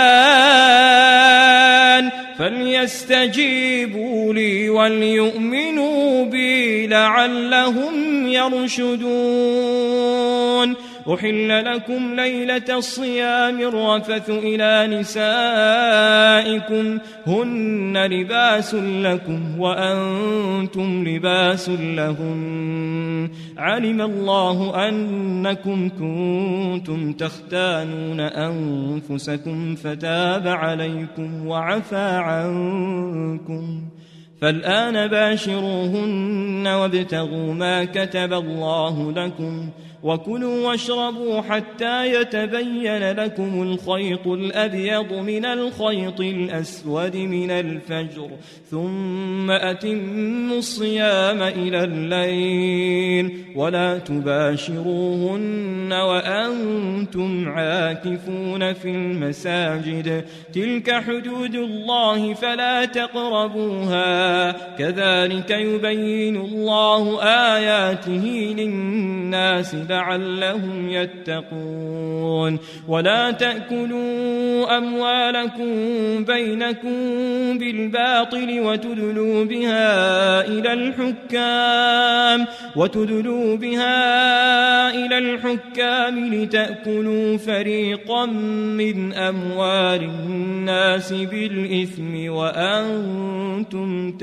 Speaker 1: دعان فليستجيبوا لي وليؤمنوا بي لعلهم يرشدون أحل لكم ليلة الصيام الرفث إلى نسائكم هن لباس لكم وأنتم لباس لهن علم الله أنكم كنتم تختانون أنفسكم فتاب عليكم وعفى عنكم فالآن باشروهن وابتغوا ما كتب الله لكم وكلوا واشربوا حتى يتبين لكم الخيط الأبيض من الخيط الأسود من الفجر ثم أتموا الصيام إلى الليل ولا تباشروهن وأنتم عاكفون في المساجد تلك حدود الله فلا تقربوها كذلك يبين الله آياته للناس لعلهم يتقون ولا تأكلوا أموالكم بينكم بالباطل وتدلوا بها إلى الحكام وتدلوا بها إلى الحكام لتأكلوا فريقا من أموال الناس بالإثم وأنتم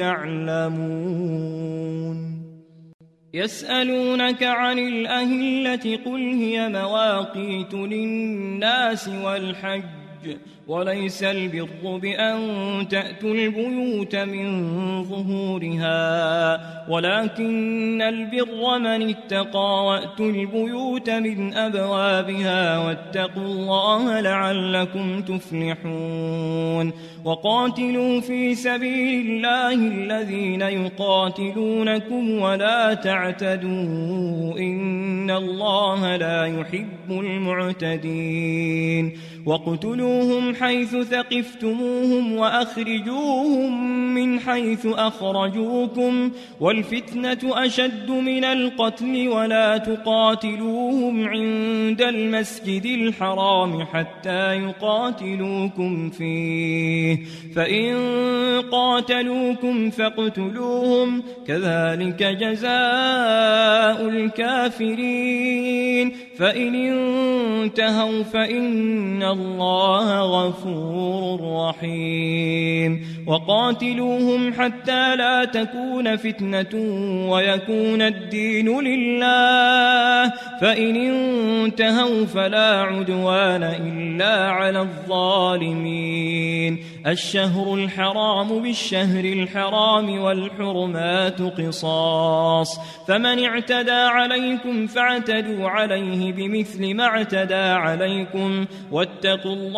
Speaker 1: تعلمون يسألونك عن الأهلة قل هي مواقيت للناس والحج وليس البر بأن تأتوا البيوت من ظهورها ولكن البر من اتقى وأتوا البيوت من أبوابها واتقوا الله لعلكم تفلحون وقاتلوا في سبيل الله الذين يقاتلونكم ولا تعتدوا إن الله لا يحب المعتدين واقتلوهم حيث ثقفتموهم وأخرجوهم من حيث أخرجوكم والفتنة أشد من القتل ولا تقاتلوهم عند المسجد الحرام حتى يقاتلوكم فيه فإن قاتلوكم فاقتلوهم كذلك جزاء الكافرين فإن انتهوا فإن الله غفور رحيم وقاتلوهم حتى لا تكون فتنة ويكون الدين لله فإن انتهوا فلا عدوان إلا على الظالمين الشهر الحرام بالشهر الحرام والحرمات قصاص فمن اعتدى عليكم فاعتدوا عليه بمثل ما اعتدى عليكم واتقوا الله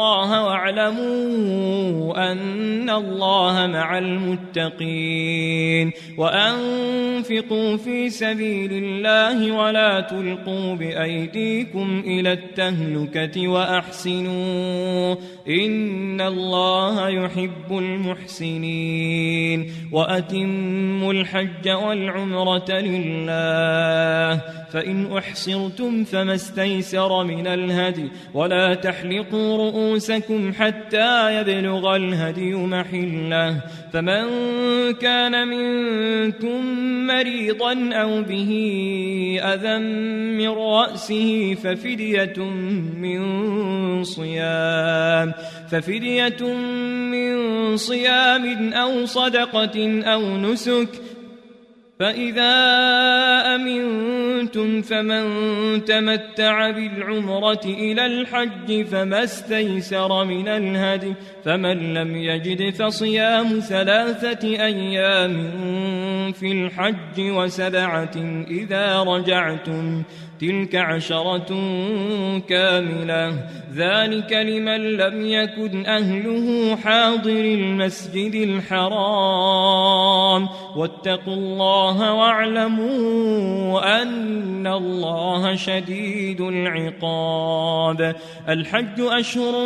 Speaker 1: الله واعلموا أن الله مع المتقين وأنفقوا في سبيل الله ولا تلقوا بأيديكم إلى التهلكة وأحسنوا إن الله يحب المحسنين وأتموا الحج والعمرة لله فإن أحصرتم فما استيسر من الهدي ولا تحلقوا رؤوسكم حتى يبلغ الهدي محله فمن كان منكم مريضا أو به أذى من رأسه ففدية من صيام ففدية من صيام أو صدقة أو نسك فإذا أمنتم فمن تمتع بالعمرة إلى الحج فما استيسر من الهدي فمن لم يجد فصيام ثلاثة أيام في الحج وسبعة إذا رجعتم تلك عشرة كاملة ذلك لمن لم يكن أهله حاضر المسجد الحرام واتقوا الله واعلموا أن الله شديد العقاب الحج أشهر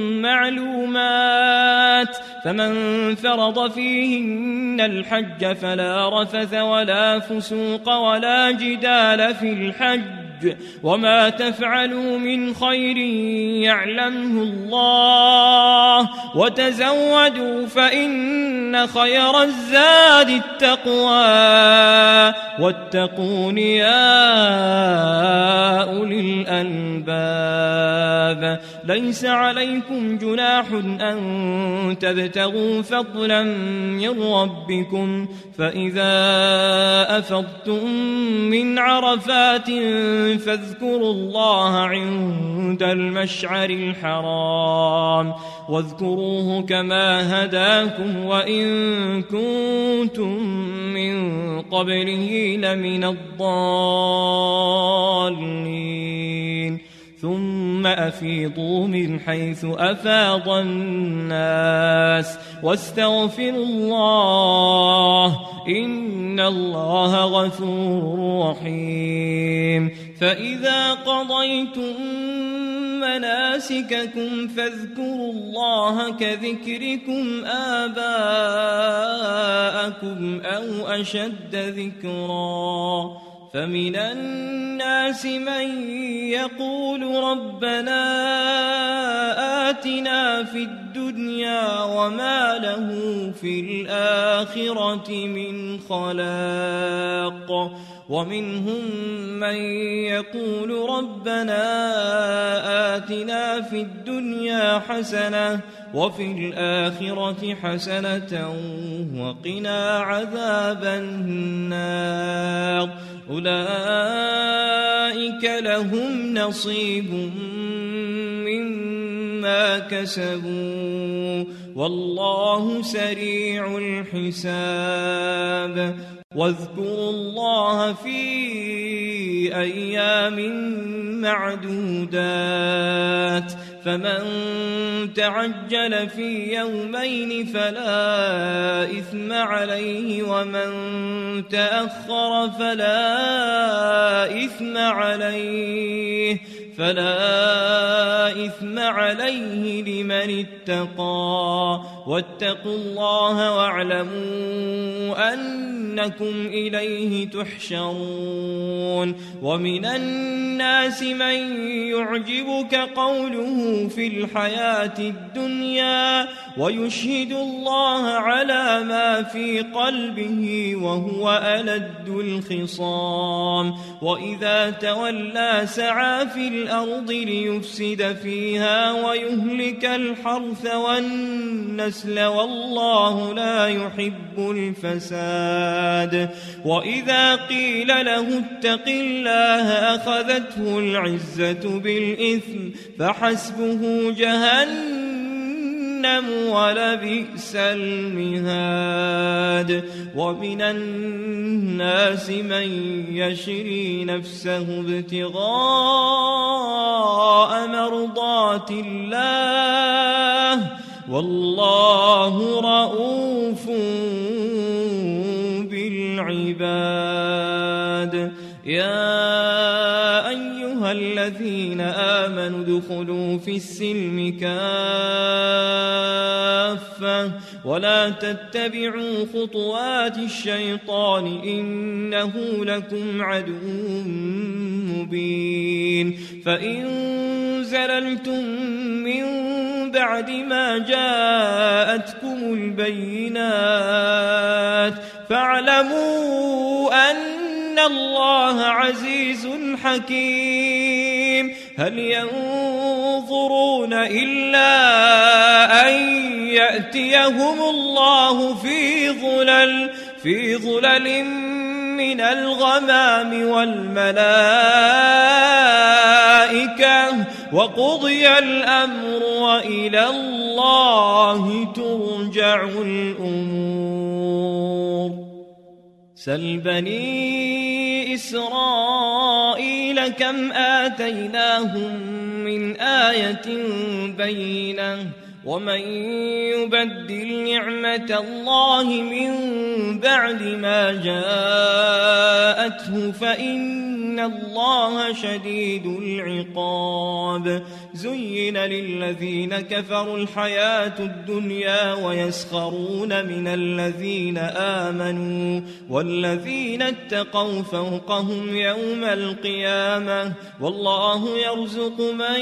Speaker 1: معلومات فمن فرض فيهن الحج فلا رفث ولا فسوق ولا جدال في الحج وما تفعلوا من خير يعلمه الله وتزودوا فإن خير الزاد التقوى واتقون يا أولي الألباب ليس عليكم جناح أن تبتغوا فضلا من ربكم فإذا أفضتم من عرفات فاذكروا الله عند المشعر الحرام واذكروه كما هداكم وإن كنتم من قبله لمن الضالين ثم أفيضوا من حيث أفاض الناس واستغفروا الله إن الله غفور رحيم فإذا قضيتم مناسككم فاذكروا الله كذكركم آباءكم أو أشد ذكرا فمن الناس من يقول ربنا آتنا في الدنيا وما له في الآخرة من خلاق ومنهم من يقول ربنا آتنا في الدنيا حسنة وفي الآخرة حسنة وقنا عذاب النار أولئك لهم نصيب مما كسبوا والله سريع الحساب واذكروا الله في أيام معدودات فمن تعجل في يومين فلا إثم عليه ومن تأخر فلا إثم عليه فلا إثم عليه لمن اتقى واتقوا الله واعلموا أنكم إليه تحشرون ومن الناس من يعجبك قوله في الحياة الدنيا ويشهد الله على ما في قلبه وهو ألد الخصام وإذا تولى سعى في الأرض ليفسد فيها ويهلك الحرث والنسل والله لا يحب الفساد وإذا قيل له اتق الله أخذته العزة بالإثم فحسبه جهنم ولبئس المهاد. ومن الناس من يشري نفسه ابتغاء مرضات الله والله رؤوف بالعباد. يا أيها الذين آمنوا ادخلوا في السلم كافة ولا تتبعوا خطوات الشيطان إنه لكم عدو مبين. فإن زللتم من بعد ما جاءتكم البينات فاعلموا أن الله عزيز حكيم. هل ينظرون إلا أن يأتيهم الله في ظلل في ظلل من الغمام والملائكة وقضي الأمر وإلى الله ترجع الأمور. سل بني إسرائيل كم آتيناهم من آية بينة ومن يبدل نعمة الله من بعد ما جاءته فإن الله شديد العقاب. زين للذين كفروا الحياة الدنيا ويسخرون من الذين آمنوا والذين اتقوا فوقهم يوم القيامة والله يرزق من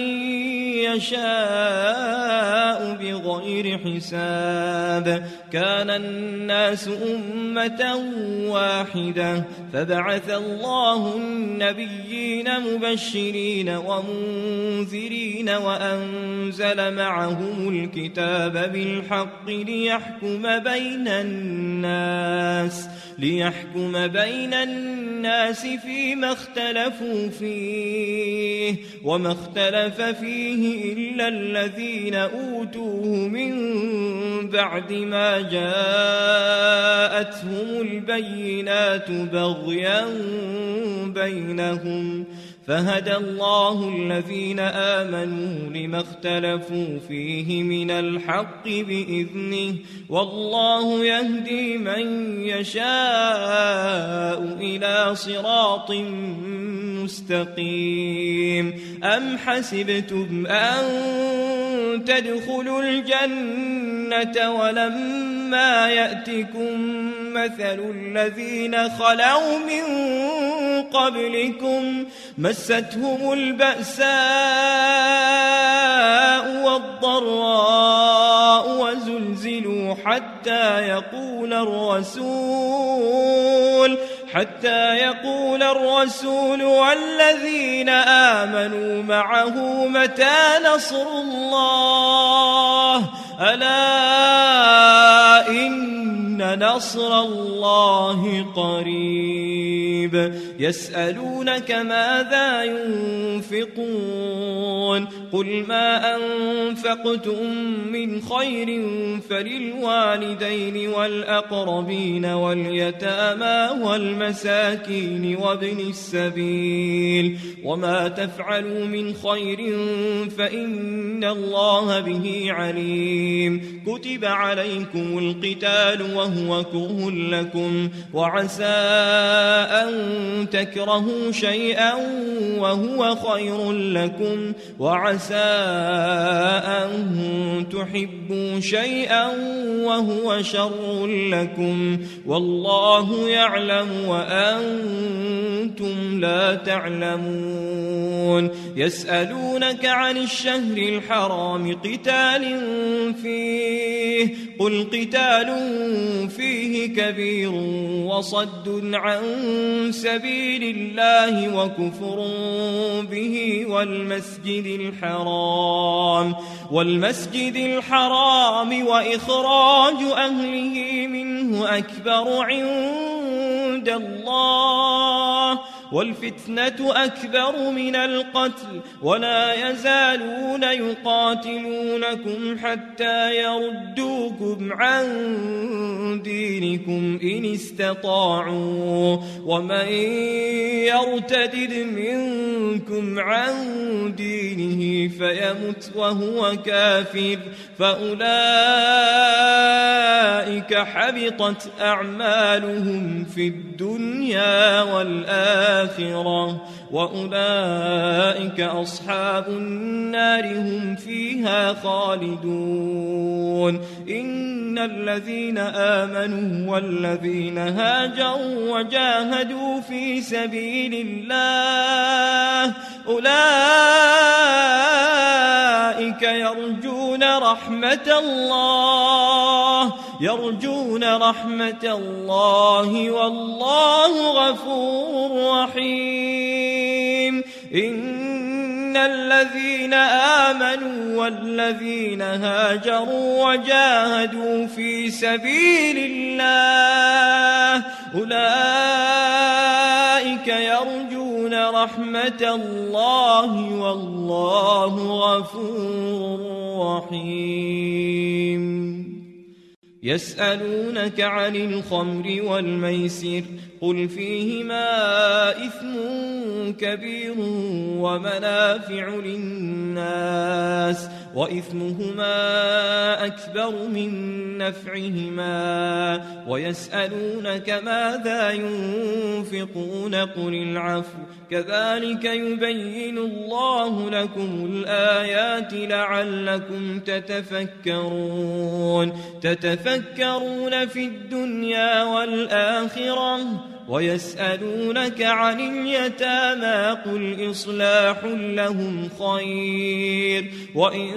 Speaker 1: يشاء بغير حساب. كان الناس أمة واحدة فبعث الله النبيين مبشرين ومنذرين وأنزل معهم الكتاب بالحق ليحكم بين الناس ليحكم بين الناس فيما اختلفوا فيه وما اختلف فيه إلا الذين أوتوه من بعد ما جاءتهم البينات بغيا بينهم فهدى الله الذين آمنوا لما اختلفوا فيه من الحق بإذنه والله يهدي من يشاء إلى صراط مستقيم. أم حسبتم أن تدخلوا الجنة ولما يأتكم مثل الذين خلوا من قبلكم مستهم البأساء والضراء وزلزلوا حتى يقول الرسول حتى يقول الرسول والذين آمنوا معه متى نصر الله ألا إن نصر الله قريب. يسألونك ماذا ينفقون قل ما أنفقتم من خير فللوالدين والأقربين واليتامى والمساكين وابن السبيل وما تفعلوا من خير فإن الله به عليم. كتب عليكم القتال وهو كره لكم وعسى أن تكرهوا شيئا وهو خير لكم وعسى أن تحبوا شيئا وهو شر لكم والله يعلم وأنتم لا تعلمون. يسألونك عن الشهر الحرام قتال فيه قل قتال فيه كبير وصد عن سبيل الله وكفر به والمسجد الحرام والمسجد الحرام وإخراج أهله منه أكبر عند الله والفتنة أكبر من القتل ولا يزالون يقاتلونكم حتى يردوكم عن دينكم إن استطاعوا ومن يرتد منكم عن دينه فيمت وهو كافر فأولئك حبطت أعمالهم في الدنيا والآخرة وأولئك أصحاب النار هم فيها خالدون. إن الذين آمنوا والذين هاجروا وجاهدوا في سبيل الله أولئك يرجون رحمة الله يرجون رحمة الله والله غفور رحيم. إن الذين آمنوا والذين هاجروا وجاهدوا في سبيل الله أولئك يرجون رحمة الله والله غفور رحيم. يسألونك عن الخمر والميسر قل فيهما إثم كبير ومنافع للناس وإثمهما أكبر من نفعهما ويسألونك ماذا ينفقون قل العفو كذلك يبين الله لكم الآيات لعلكم تتفكرون تتفكرون في الدنيا والآخرة. ويسألونك عن اليتامى قل إصلاح لهم خير وإن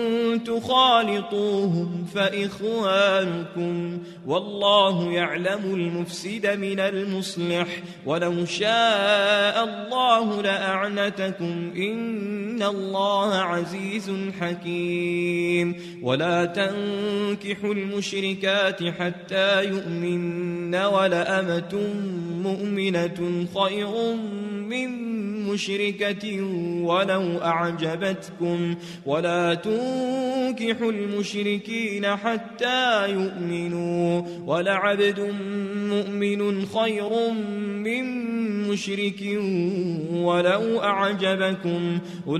Speaker 1: تخالطوهم فإخوانكم والله يعلم المفسد من المصلح ولو شاء الله لأعنتكم إن الله عزيز حكيم. ولا تنكحوا المشركات حتى يؤمن ولأمة مؤمنة خير من مشركة ولو أعجبتكم ولا تنكحوا المشركين حتى يؤمنوا ولعبد مؤمن خير من مشرك ولو أعجبكم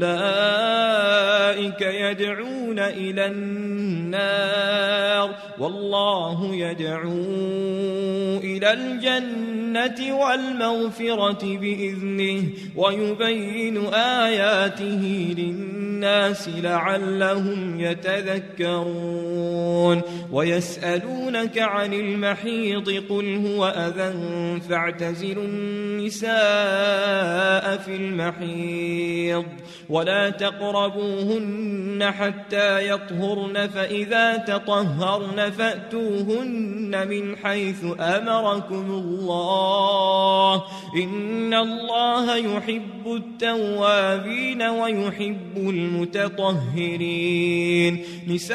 Speaker 1: أولئك يدعون إلى النار والله يدعو إلى الجنة والمغفرة بإذنه ويبين آياته للناس لعلهم يتذكرون. ويسألونك عن المحيض قل هو أذى فاعتزلوا النساء في المحيض ولا تقربوهن حتى يطهرن فإذا تطهرن فأتوهن من حيث أمركم الله إن الله يحب التوابين ويحب المتطهرين.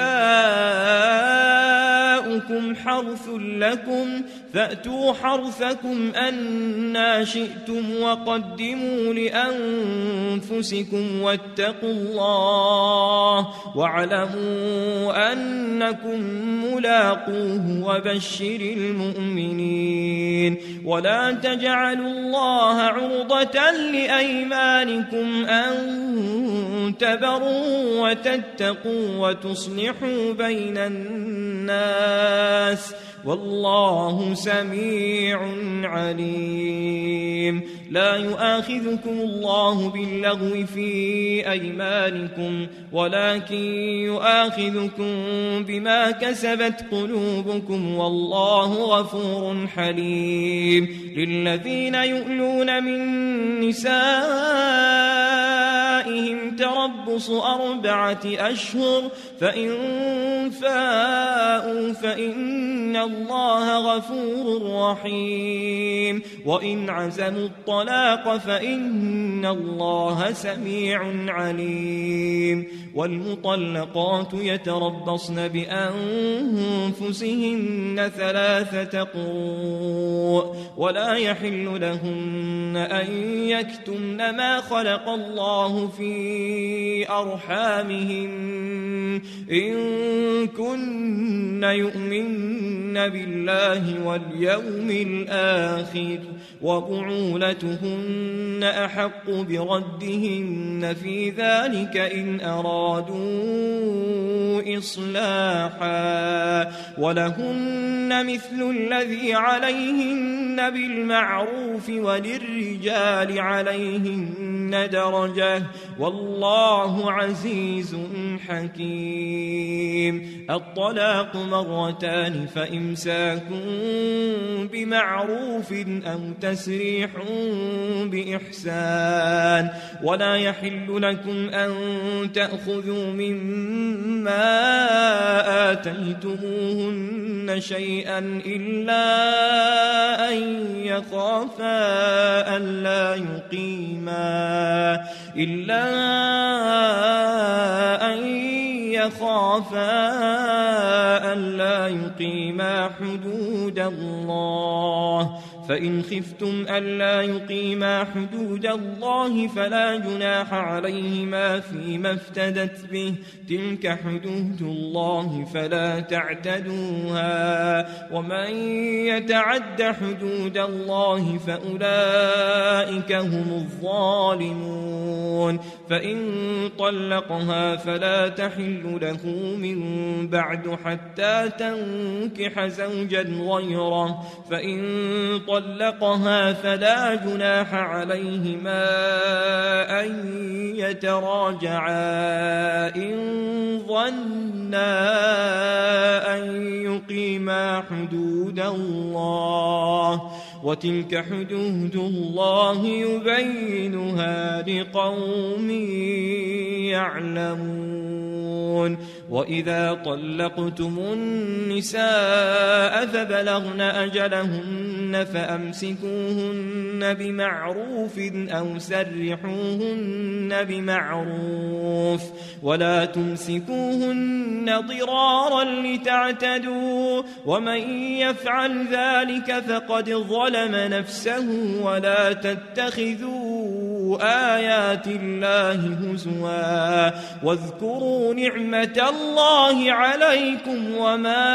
Speaker 1: نساؤكم حرث لكم فأتوا حرثكم أنى شئتم وقدموا لأنفسكم واتقوا الله واعلموا أنكم ملاقوه وبشر المؤمنين. ولا تجعلوا الله عرضة لأيمانكم أن تبروا وتتقوا وتصلحوا بين الناس والله سميع عليم. لا يؤاخذكم الله باللغو في أيمانكم ولكن يؤاخذكم بما كسبت قلوبكم والله غفور حليم. للذين يؤلون من نسائهم تربص أربعة أشهر فإن فاءوا فإن الله غفور غفور رحيم وإن عزموا الطلاق فإن الله سميع عليم والمطلقات يتربصن بأنفسهن ثلاثة قروء ولا يحل لهن أن يكتمن ما خلق الله في أرحامهن إن كن يؤمن بالله واليوم الآخر وبعولتهن أحق بردهن في ذلك إن أرادوا إصلاحا ولهن مثل الذي عليهن بالمعروف وللرجال عليهن درجة والله عزيز حكيم الطلاق مرتان فإمساك بمعروف أو تسريح بإحسان ولا يحل لكم أن تأخذوا مما آتيتموهن شيئا إلا أن يخافا ألا يقيما إلا أن يخافا ألا يقيما حدود الله فإن خفتم ألا يقيما حدود الله فلا جناح عليهما فيما افتدت به تلك حدود الله فلا تعتدوها ومن يتعد حدود الله فأولئك هم الظالمون فإن طلقها فلا تحل له من بعد حتى تنكح زوجا غيره فإن طلقها فلا جناح عليهما أن يتراجعا إن ظنا أن يقيما حدود الله وتلك حدود الله يبينها لقوم يعلمون وإذا طلقتم النساء فبلغن أجلهن فأمسكوهن بمعروف أو سرحوهن بمعروف ولا تمسكوهن ضرارا لتعتدوا ومن يفعل ذلك فقد ظلم نفسه ولا تتخذوا آيات الله هزوا واذكروا نعمة الله عليكم وما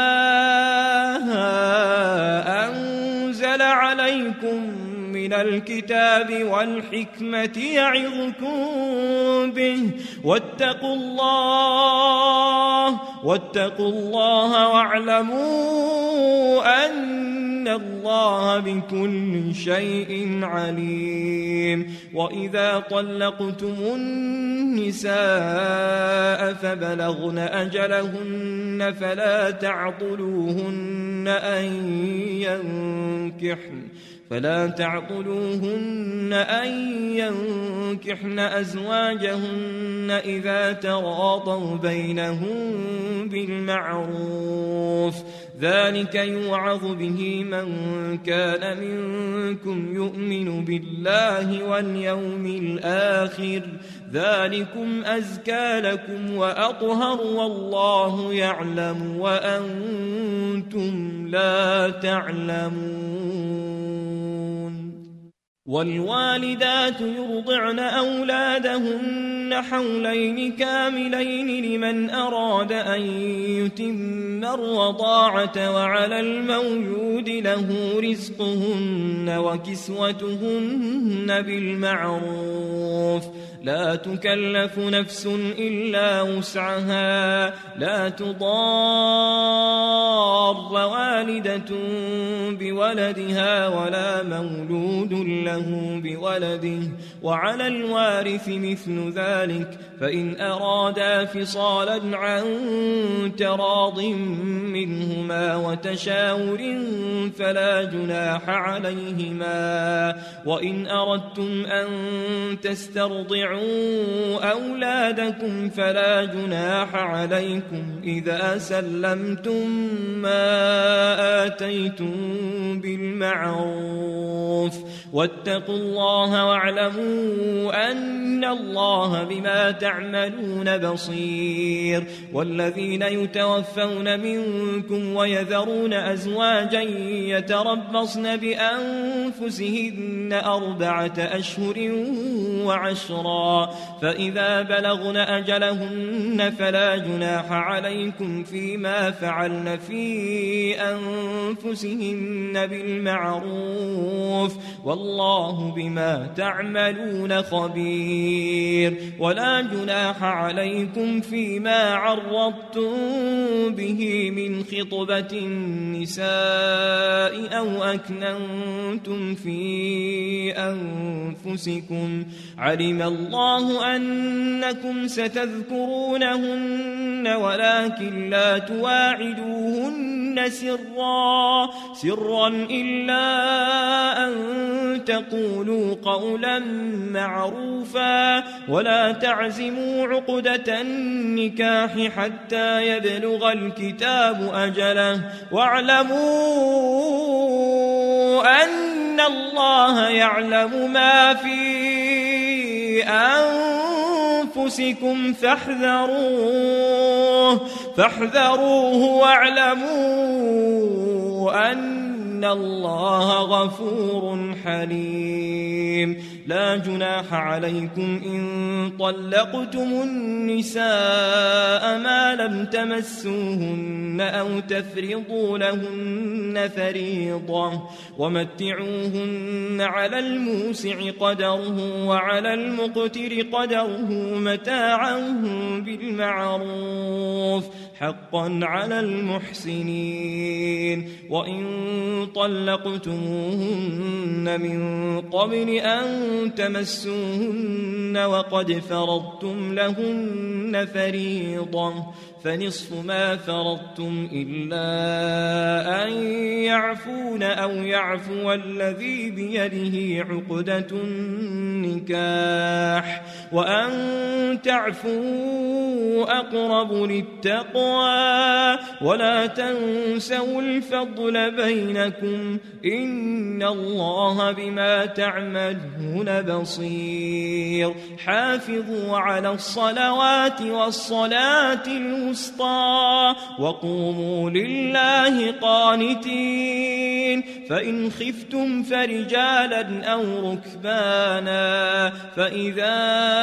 Speaker 1: أنزل عليكم من الكتاب والحكمة يعظكم به واتقوا الله واتقوا الله واعلموا أن الله بكل شيء عليم وإذا طلقتم النساء فبلغن أجلهن فلا تعضلوهن أن ينكحن فلا تعضلوهن أن ينكحن أزواجهن إذا تراضوا بينهم بالمعروف ذلك يوعظ به من كان منكم يؤمن بالله واليوم الآخر ذلكم أزكى لكم وأطهر والله يعلم وأنتم لا تعلمون والوالدات يرضعن أولادهن حولين كاملين لمن أراد أن يتم الرضاعة وعلى المولود له رزقهن وكسوتهن بالمعروف لا تكلف نفس إلا وسعها لا تضار والدة بولدها ولا مولود له بولده وعلى الوارث مثل ذلك فإن أرادا فصالا عن تراض منهما وتشاور فلا جناح عليهما وإن أردتم أن تسترضعوا أولادكم فلا جناح عليكم إذا سلمتم ما آتيتم بالمعروف واتقوا الله واعلموا أن الله بما تعملون بصير. والذين يتوفون منكم ويذرون أزواجا يتربصن بأنفسهن أربعة أشهر وعشرا فإذا بلغن أجلهن فلا جناح عليكم فيما فعلن في أنفسهن بالمعروف والله بما تعملون خبير. ولا جناح عليكم فيما عرضتم به من خطبة النساء أو أكننتم في أنفسكم علم الله أنكم ستذكرونهن ولكن لا تواعدوهن سرا سرا إلا أن تقولوا قولا معروفا ولا تعزموا عقدة النكاح حتى يبلغ الكتاب أجله واعلموا أن الله يعلم ما في أنفسكم فاحذروه فاحذروه واعلموا أن الله غفور حليم. لا جناح عليكم إن طلقتم النساء ما لم تمسوهن أو تفرضوا لهن فريضة ومتعوهن على الموسع قدره وعلى المقتر قدره متاعا بالمعروف حقا على المحسنين. وإن طلقتموهن من قبل أن تمسوهن وقد فرضتم لهن فريضة فنصف ما فرضتم إلا أن يعفون أو يعفو الذي بيده عقدة النكاح وأن تعفوا أقرب للتقوى ولا تنسوا الفضل بينكم إن الله بما تعملون بصير. حافظوا على الصلوات والصلاة الوسطى وقوموا لله قانتين. فإن خفتم فرجالا أو ركبانا فإذا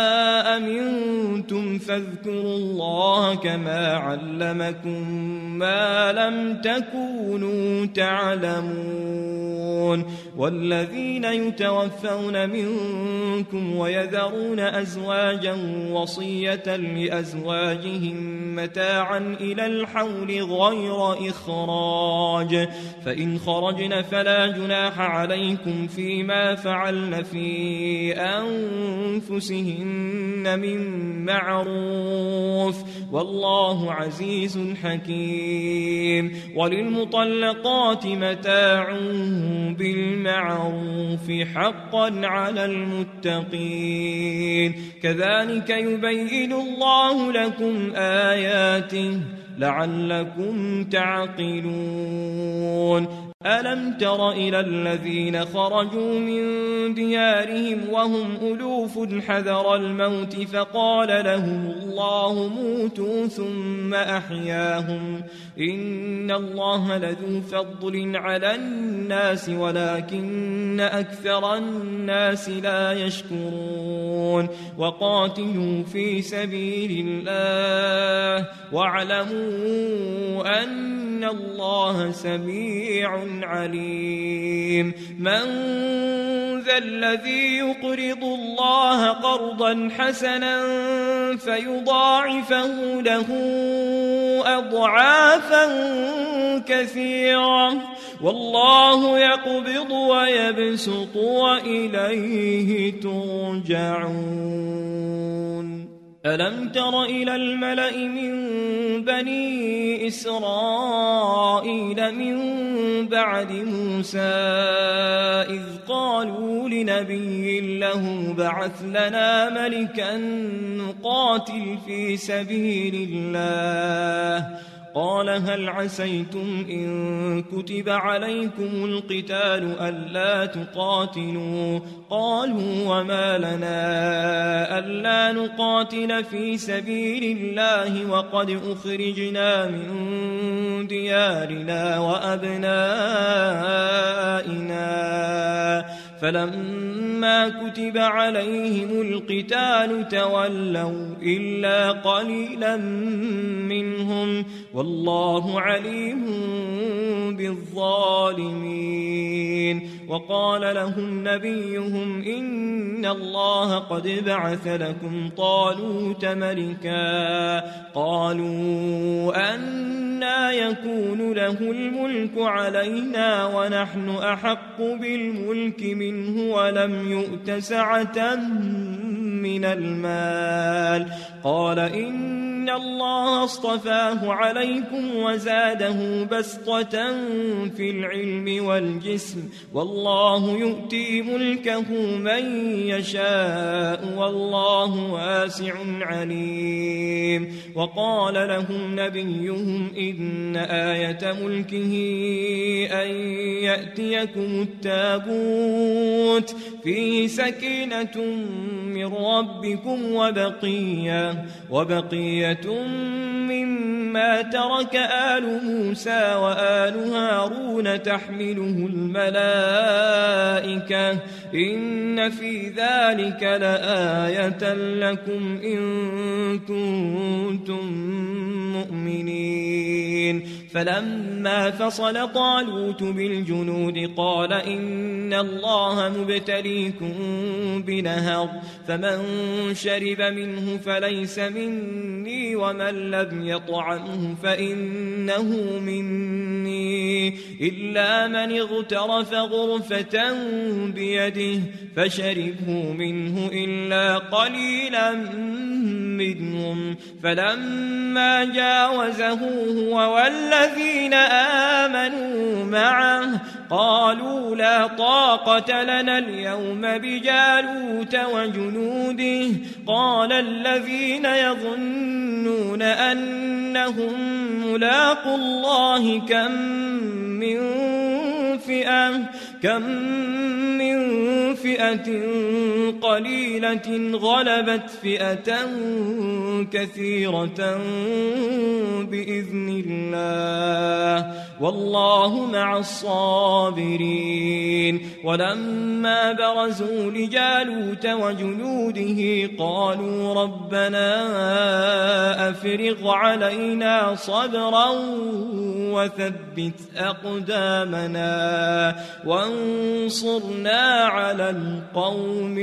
Speaker 1: أمنتم فاذكروا الله كما علمكم ما لم تكونوا تعلمون. والذين يتوفون منكم ويذرون أزواجا وصية لأزواجهم متاعا إلى الحول غير إخراج فإن خرجن فلا جناح عليكم فيما فعلن في أنفسهن من معروف والله عزيز حكيم. وللمطلقات متاع بالمعروف حقا على المتقين كذلك يبين الله لكم آياته لعلكم تعقلون. ألم تر إلى الذين خرجوا من ديارهم وهم ألوف حذر الموت فقال لهم الله موتوا ثم أحياهم إن الله لذو فضل على الناس ولكن أكثر الناس لا يشكرون. وقاتلوا في سبيل الله واعلموا أن الله سميع عليم. من ذا الذي يقرض الله قرضا حسنا فيضاعفه له أضعافا كثيرة والله يقبض ويبسط وإليه ترجعون. ألم تر إلى الملأ من بني إسرائيل من بعد موسى إذ قالوا لنبي له بعث لنا ملكا نقاتل في سبيل الله قال هل عسيتم إن كتب عليكم القتال ألا تقاتلوا قالوا وما لنا ألا نقاتل في سبيل الله وقد أخرجنا من ديارنا وأبنائنا فلما كتب عليهم القتال تولوا إلا قليلا منهم والله عليم بالظالمين وقال لهم نبيهم إن الله قد بعث لكم طالوت ملكا قالوا أنى يكون له الملك علينا ونحن أحق بالملك منه ولم يؤت سعة من المال قال إن الله اصطفاه عليكم وزاده بسطة في العلم والجسم والله يؤتي ملكه من يشاء والله واسع عليم وقال لهم نبيهم إن آية ملكه أن يأتيكم التابوت فيه سكينة من ربكم وبقية وبقية مما ترك آل موسى وآل هارون تحمله الملائكة إن في ذلك لآية لكم إن كنتم مؤمنين فلما فصل طالوت بالجنود قال إن الله مبتليكم بنهر فمن شرب منه فليس مني ومن لم يطعمه فإنه مني إلا من اغترف غرفة بيده فشربه منه إلا قليلا منهم فلما جاوزه هو والذين آمنوا معه قالوا لا طاقة لنا اليوم بجالوت وجنوده قال الذين يظنون أنهم ملاقوا الله كم من فئة كم من فئة قليلة غلبت فئة كثيرة بإذن الله والله مع الصابرين ولما برزوا لجالوت وجنوده قالوا ربنا أفرغ علينا صبرا وثبت أقدامنا وانصرنا على القوم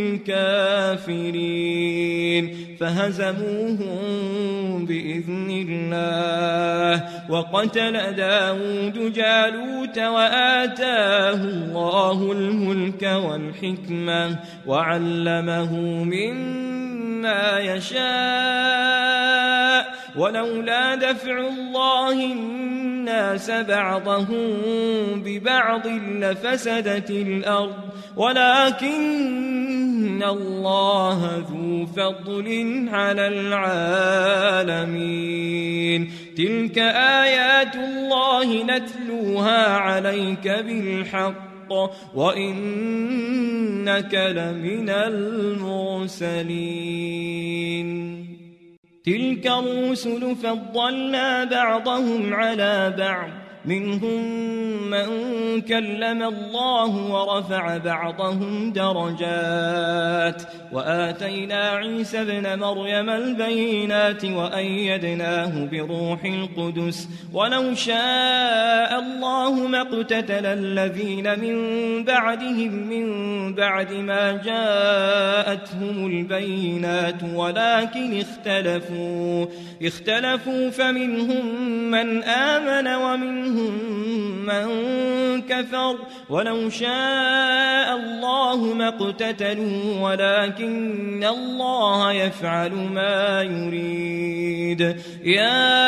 Speaker 1: الكافرين فهزموهم بإذن الله وقتل داود جالوت وآتاه الله الملك والحكمة وعلمه مما يشاء ولولا دفع الله الناس بعضهم ببعض لفسدت الأرض ولكن الله ذو فضل على العالمين تلك آيات الله نتلوها عليك بالحق وإنك لمن المرسلين تلك الرسل فضلنا بعضهم على بعض منهم من كلم الله ورفع بعضهم درجات وآتينا عيسى ابن مريم البينات وأيدناه بروح القدس ولو شاء الله ما اقتتل الذين من بعدهم من بعد ما جاءتهم البينات ولكن اختلفوا اختلفوا فمنهم من آمن ومنهم من كفر ولو شاء الله ما اقتتلوا ولكن الله يفعل ما يريد يا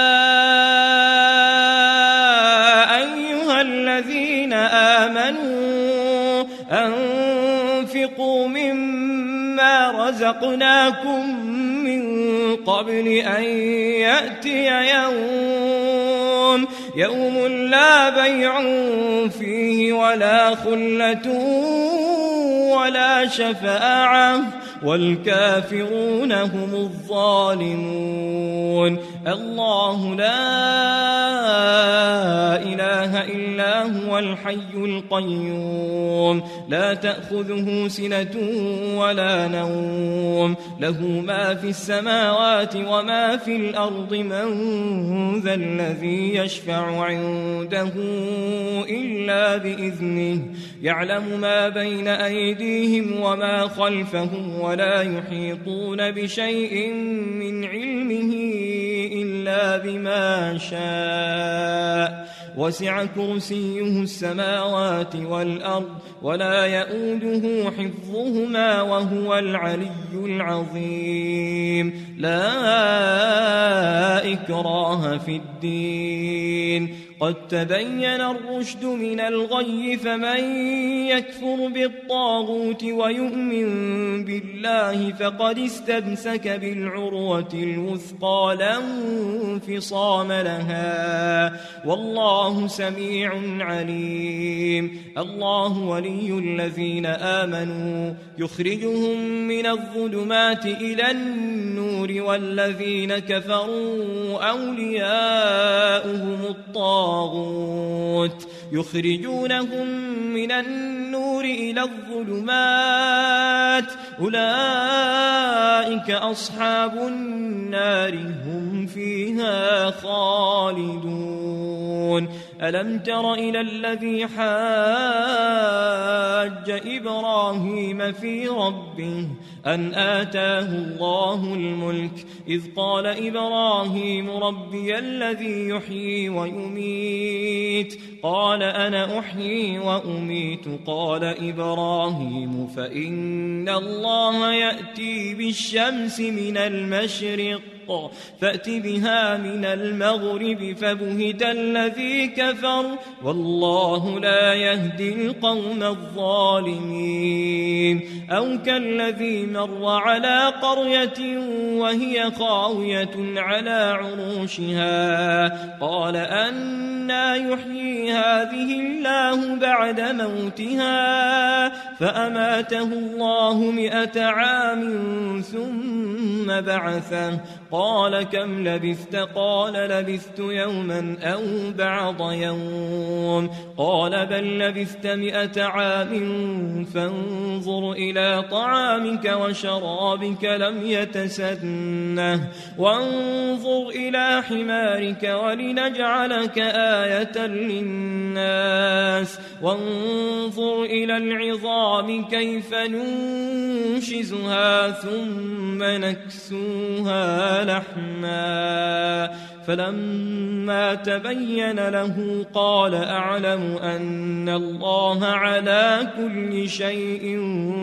Speaker 1: أيها الذين آمنوا أنفقوا مما رزقناكم من قبل أن يأتي يوم يوم لا بيع فيه ولا خلة ولا شفاعة والكافرون هم الظالمون. الله لا إله إلا هو الحي القيوم لا تأخذه سنة ولا نوم له ما في السماوات وما في الأرض من ذا الذي يشفع عنده إلا بإذنه يعلم ما بين أيديهم وما خلفهم ولا يحيطون بشيء من علمه إلا بما شاء وسع كرسيه السماوات والأرض ولا يؤوده حفظهما وهو العلي العظيم. لا إكراه في الدين قد تبين الرشد من الغي فمن يكفر بالطاغوت ويؤمن بالله فقد استمسك بالعروة الوثقى لا انفصام لها والله سميع عليم. الله ولي الذين آمنوا يخرجهم من الظلمات إلى النور والذين كفروا أولياؤهم الطاغوت يخرجونهم من النور إلى الظلمات أولئك أصحاب النار هم فيها خالدون. ألم تر إلى الذي حاج إبراهيم في ربه أن آتاه الله الملك إذ قال إبراهيم ربي الذي يحيي ويميت قال أنا أحيي وأميت قال إبراهيم فإن الله يأتي بالشمس من المشرق فأت بها من المغرب فبهت الذي كفر والله لا يهدي القوم الظالمين. أو كالذي مر على قرية وهي خاوية على عروشها قال أنى يحيي هذه الله بعد موتها فأماته الله مئة عام ثم بعثه قال كم لبثت قال لبثت يوما أو بعض يوم قال بل لبثت مئة عام فانظر إلى طعامك وشرابك لم يتسنه وانظر إلى حمارك ولنجعلك آية للناس وانظر إلى العظام كيف ننشزها ثم نكسوها لحما فلما تبين له قال أعلم أن الله على كل شيء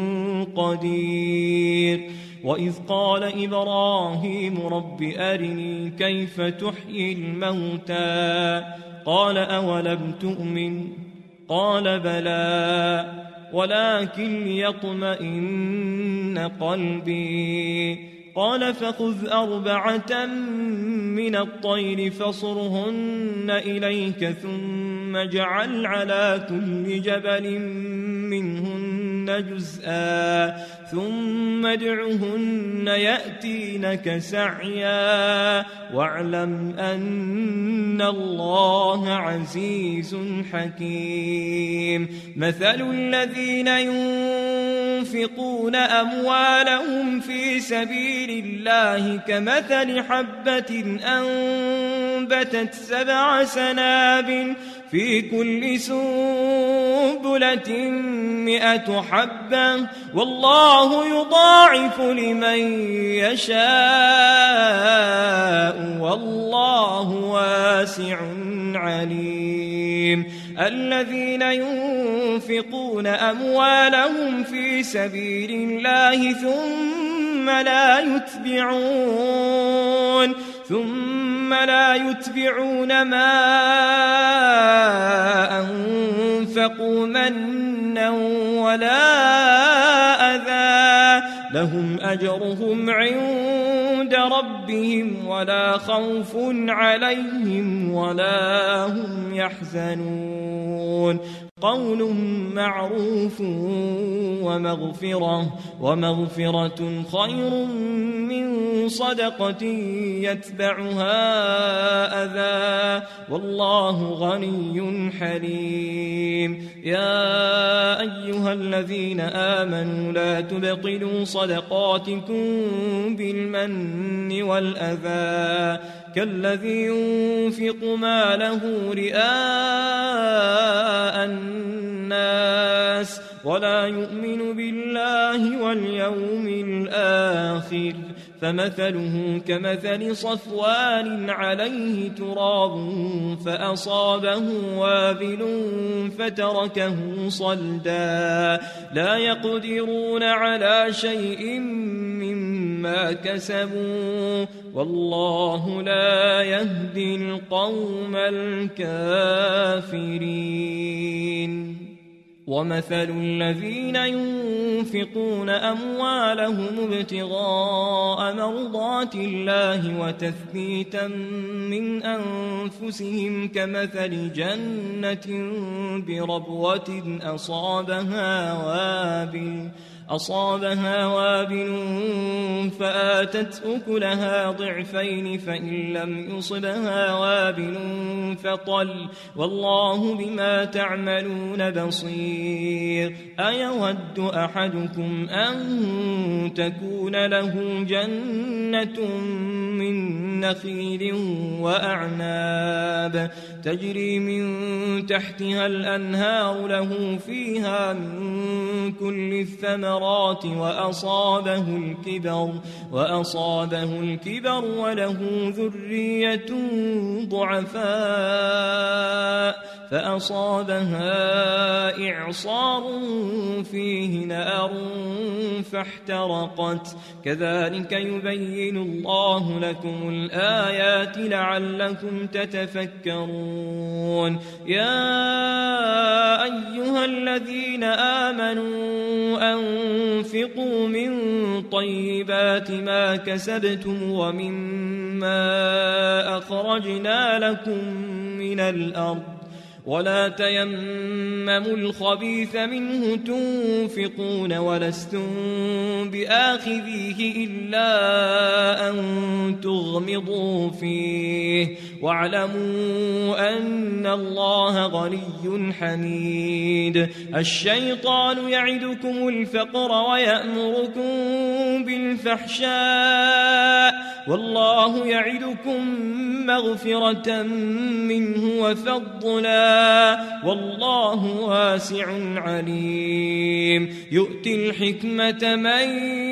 Speaker 1: قدير. وإذ قال إبراهيم رب أرني كيف تحيي الموتى قال أولم تؤمن قال بلى ولكن ليطمئن قلبي قال فخذ أربعة من الطير فصرهن إليك ثم اجعل على كل جبل منهن جزءا ثم ادعهن يأتينك سعيا واعلم أن الله عزيز حكيم. مثل الذين ينفقون أموالهم في سبيل الله كمثل حبة أنبتت سبع سنابل في كل سنبلة مئة حبة والله يضاعف لمن يشاء والله واسع عليم. الذين ينفقون أموالهم في سبيل الله ثم لا يتبعون ثم لا يتبعون ما أنفقوا منا ولا أذى لهم أجرهم عند عند ربهم ولا خوف عليهم ولا هم يحزنون قول معروف ومغفرة ومغفرة خير من صدقة يتبعها أذى والله غني حليم يا أيها الذين آمنوا لا تبطلوا صدقاتكم بالمن والأذى كالذي ينفق ماله رئاء الناس ولا يؤمن بالله واليوم الآخر فمثله كمثل صفوان عليه تراب فأصابه وابل فتركه صلدا لا يقدرون على شيء مما كسبوا والله لا يهدي القوم الكافرين ومثل الذين ينفقون أموالهم ابتغاء مرضات الله وتثبيتا من أنفسهم كمثل جنة بربوة أصابها وابل أصابها وابل فآتت أكلها ضعفين فإن لم يصبها وابل فطل والله بما تعملون بصير أيود أحدكم أن تكون له جنة من نخيل وأعناب تجري من تحتها الأنهار له فيها من كل الثمرات وأصابه الكبر وأصابه الكبر وله ذرية ضعفاء فأصابها إعصار فيه نار فاحترقت كذلك يبين الله لكم الآيات لعلكم تتفكرون يا أيها الذين آمنوا أنفقوا من طيبات ما كسبتم ومما أخرجنا لكم من الأرض ولا تيمموا الخبيث منه تنفقون ولستم بآخذيه إلا أن تغمضوا فيه واعلموا أن الله غني حميد الشيطان يعدكم الفقر ويأمركم بالفحشاء والله يعدكم مغفرة منه وفضلا والله واسع عليم يؤتي الحكمة من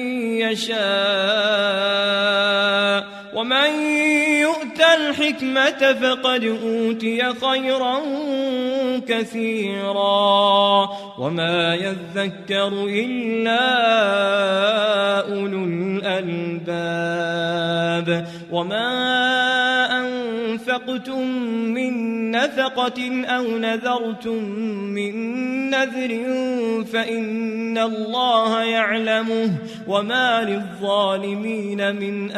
Speaker 1: يشاء ومن يؤت الحكمة فقد أوتي خيرا كثيرا وما يذكر إلا أولو الألباب وما أنفقتم من نفقة أو نذرتم من نذر فإن الله يعلمه وما للظالمين من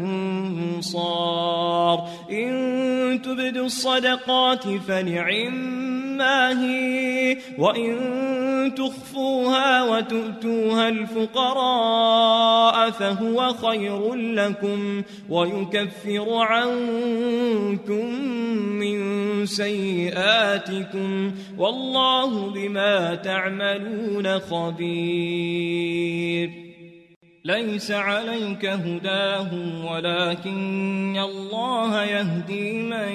Speaker 1: أنصار إن تبدوا الصدقات فنعما هي وإن تخفوها وتؤتوها الفقراء فهو خير لكم ويكفر عنكم من سيئاتكم والله بما تعملون خبير ليس عليك هداهم ولكن الله يهدي من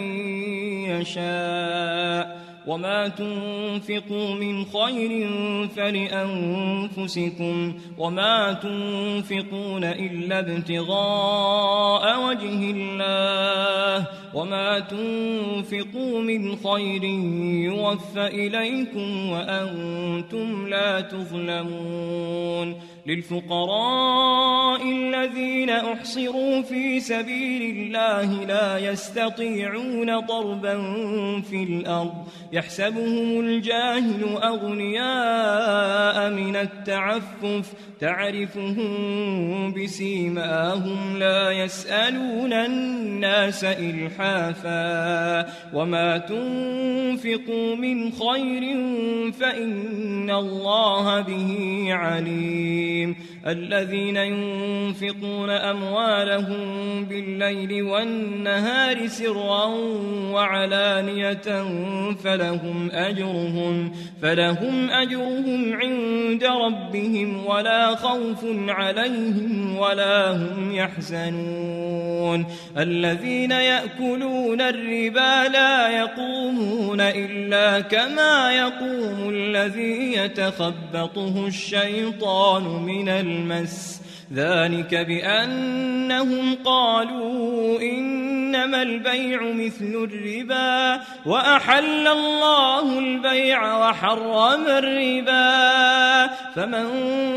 Speaker 1: يشاء وما تنفقوا من خير فلأنفسكم وما تنفقون إلا ابتغاء وجه الله وما تنفقوا من خير يوفى إليكم وأنتم لا تظلمون للفقراء الذين أحصروا في سبيل الله لا يستطيعون ضربا في الأرض يحسبهم الجاهل أغنياء من التعفف تعرفهم بسيماهم لا يسألون الناس إلحافا وما تنفقوا من خير فإن الله به عليم الذين ينفقون أموالهم بالليل والنهار سرا وعلانية فلهم أجرهم فلهم أجرهم عند ربهم ولا خوف عليهم ولا هم يحزنون الذين يأكلون الربا لا يقومون إلا كما يقوم الذي يتخبطه الشيطان من المس ذلك بأنهم قالوا إنما البيع مثل الربا وأحل الله البيع وحرم الربا فمن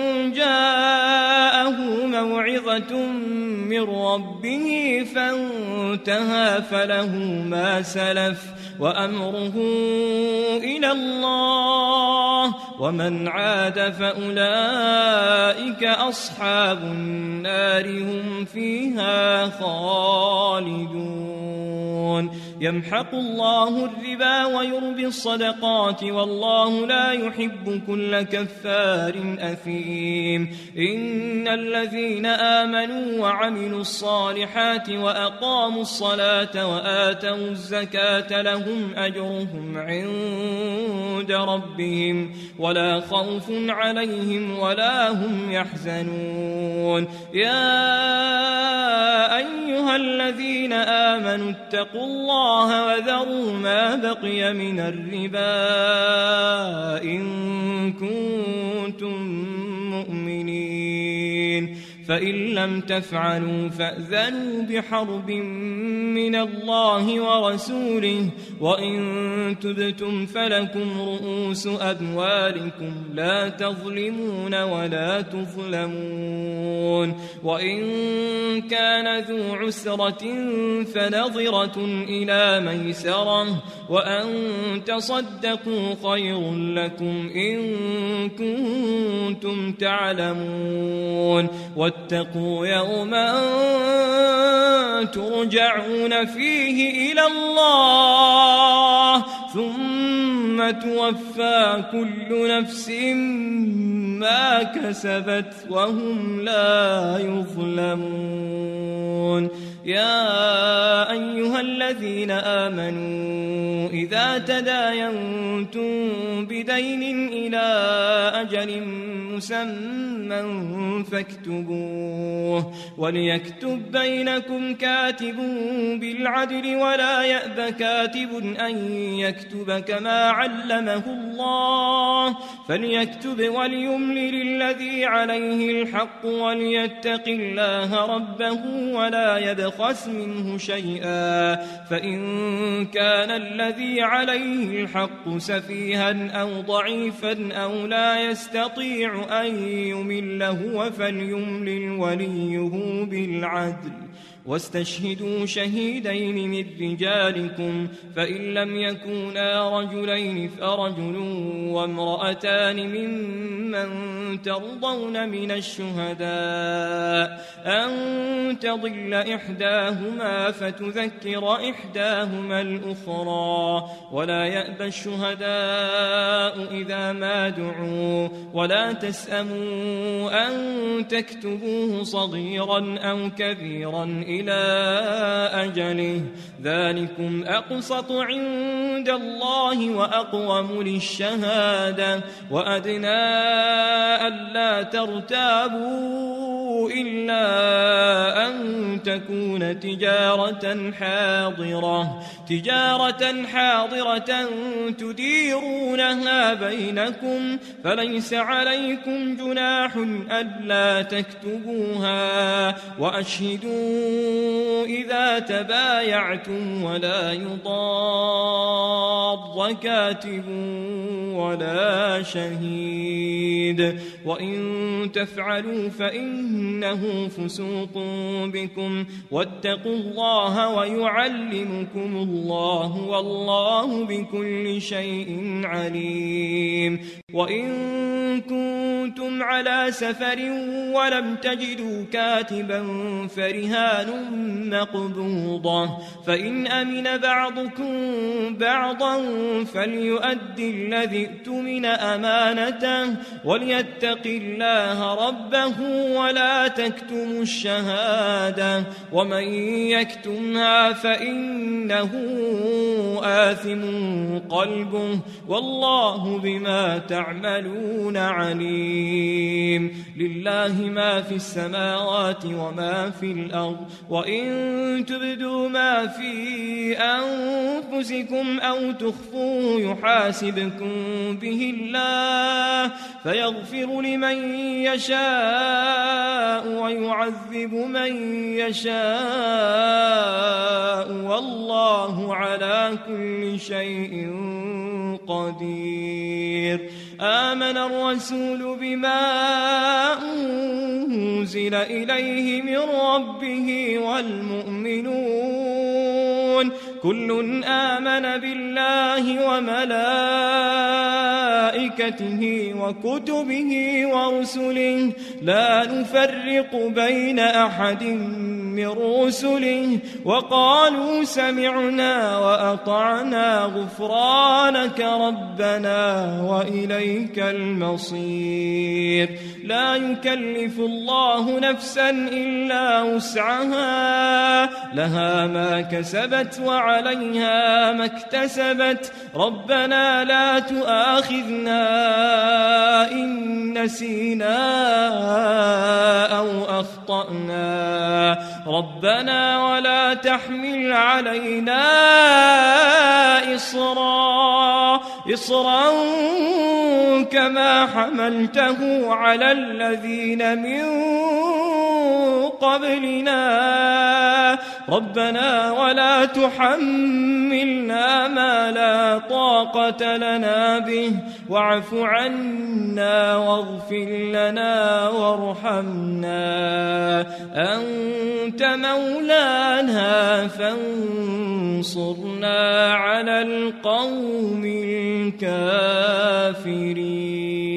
Speaker 1: جاءه موعظة من ربه فانتهى فله ما سلف وأمره إلى الله ومن عاد فأولئك أصحاب النار هم فيها خالدون يمحق الله الربا ويربي الصدقات والله لا يحب كل كفار أثيم إن الذين آمنوا وعملوا الصالحات وأقاموا الصلاة وآتوا الزكاة لهم أجرهم عند ربهم ولا خوف عليهم ولا هم يحزنون يا أيها الذين آمنوا اتقوا الله وذروا ما بقي من الربا إن كنتم مؤمنين فإن لم تفعلوا فأذنوا بحرب من الله ورسوله وإن تبتم فلكم رؤوس أموالكم لا تظلمون ولا تظلمون وإن كان ذو عسرة فنظرة إلى ميسرة وأن تصدقوا خير لكم إن كنتم تعلمون واتقوا يوما ترجعون فيه إلى الله ثم توفى كل نفس ما كسبت وهم لا يظلمون يا أيها الذين آمنوا إذا تداينتم بدين إلى أجل مسمى فاكتبوه وليكتب بينكم كاتب بالعدل ولا يأب كاتب أن يكتب كما علمه الله فليكتب وليملل الذي عليه الحق وليتق الله ربه ولا يبخس منه شيئا فإن كان الذي عليه الحق سفيها أو ضعيفا أو لا يستطيع أن يمل هو فليملل وليه بالعدل واستشهدوا شهيدين من رجالكم فإن لم يكونا رجلين فرجل وامرأتان ممن ترضون من الشهداء أن تضل إحداهما فتذكر إحداهما الأخرى ولا يأبى الشهداء إذا ما دعوا ولا تسأموا أن تكتبوه صغيرا أو كبيرا إلى أجله ذلكم أقسط عند الله وأقوم للشهادة وأدنى ألا ترتابوا إلا أن تكون تجارة حاضرة تجارة حاضرة تديرونها بينكم فليس عليكم جناح ألا تكتبوها وأشهدوا إذا تبايعتم ولا يضار الله كاتب ولا شهيد وإن تفعلوا فإنه فسوق بكم واتقوا الله ويعلمكم الله والله بكل شيء عليم وإن كنتم على سفر ولم تجدوا كاتبا فرهان مقبوضة فإن أمن بعضكم بعضا فليؤدي الذي اؤتمن أمانته وليتق الله ربه ولا تكتموا الشهادة ومن يكتمها فإنه آثم قلبه والله بما تعملون عليم لله ما في السماوات وما في الأرض وإن تبدوا ما في أنفسكم أو تخفوه يحاسبكم به الله فيغفر لمن يشاء ويعذب من يشاء والله على كل شيء قدير آمن الرسول بما أنزل إليه من ربه والمؤمنون كل آمن بالله وملائكته وكتبه ورسله لا نفرق بين أحد من رسله وقالوا سمعنا وأطعنا غفرانك ربنا وإليك المصير لا يكلف الله نفسا إلا وسعها لها ما كسبت وعليها ما اكتسبت ربنا لا تؤاخذنا إن نسينا أو أخطأنا ربنا ولا تحمل علينا إصرا إصرا كما حملته على الذين من قبلنا ربنا ولا تحملنا ما لا طاقة لنا به واعف عنا واغفر لنا وارحمنا أنت مولانا فانصرنا على القوم الكافرين.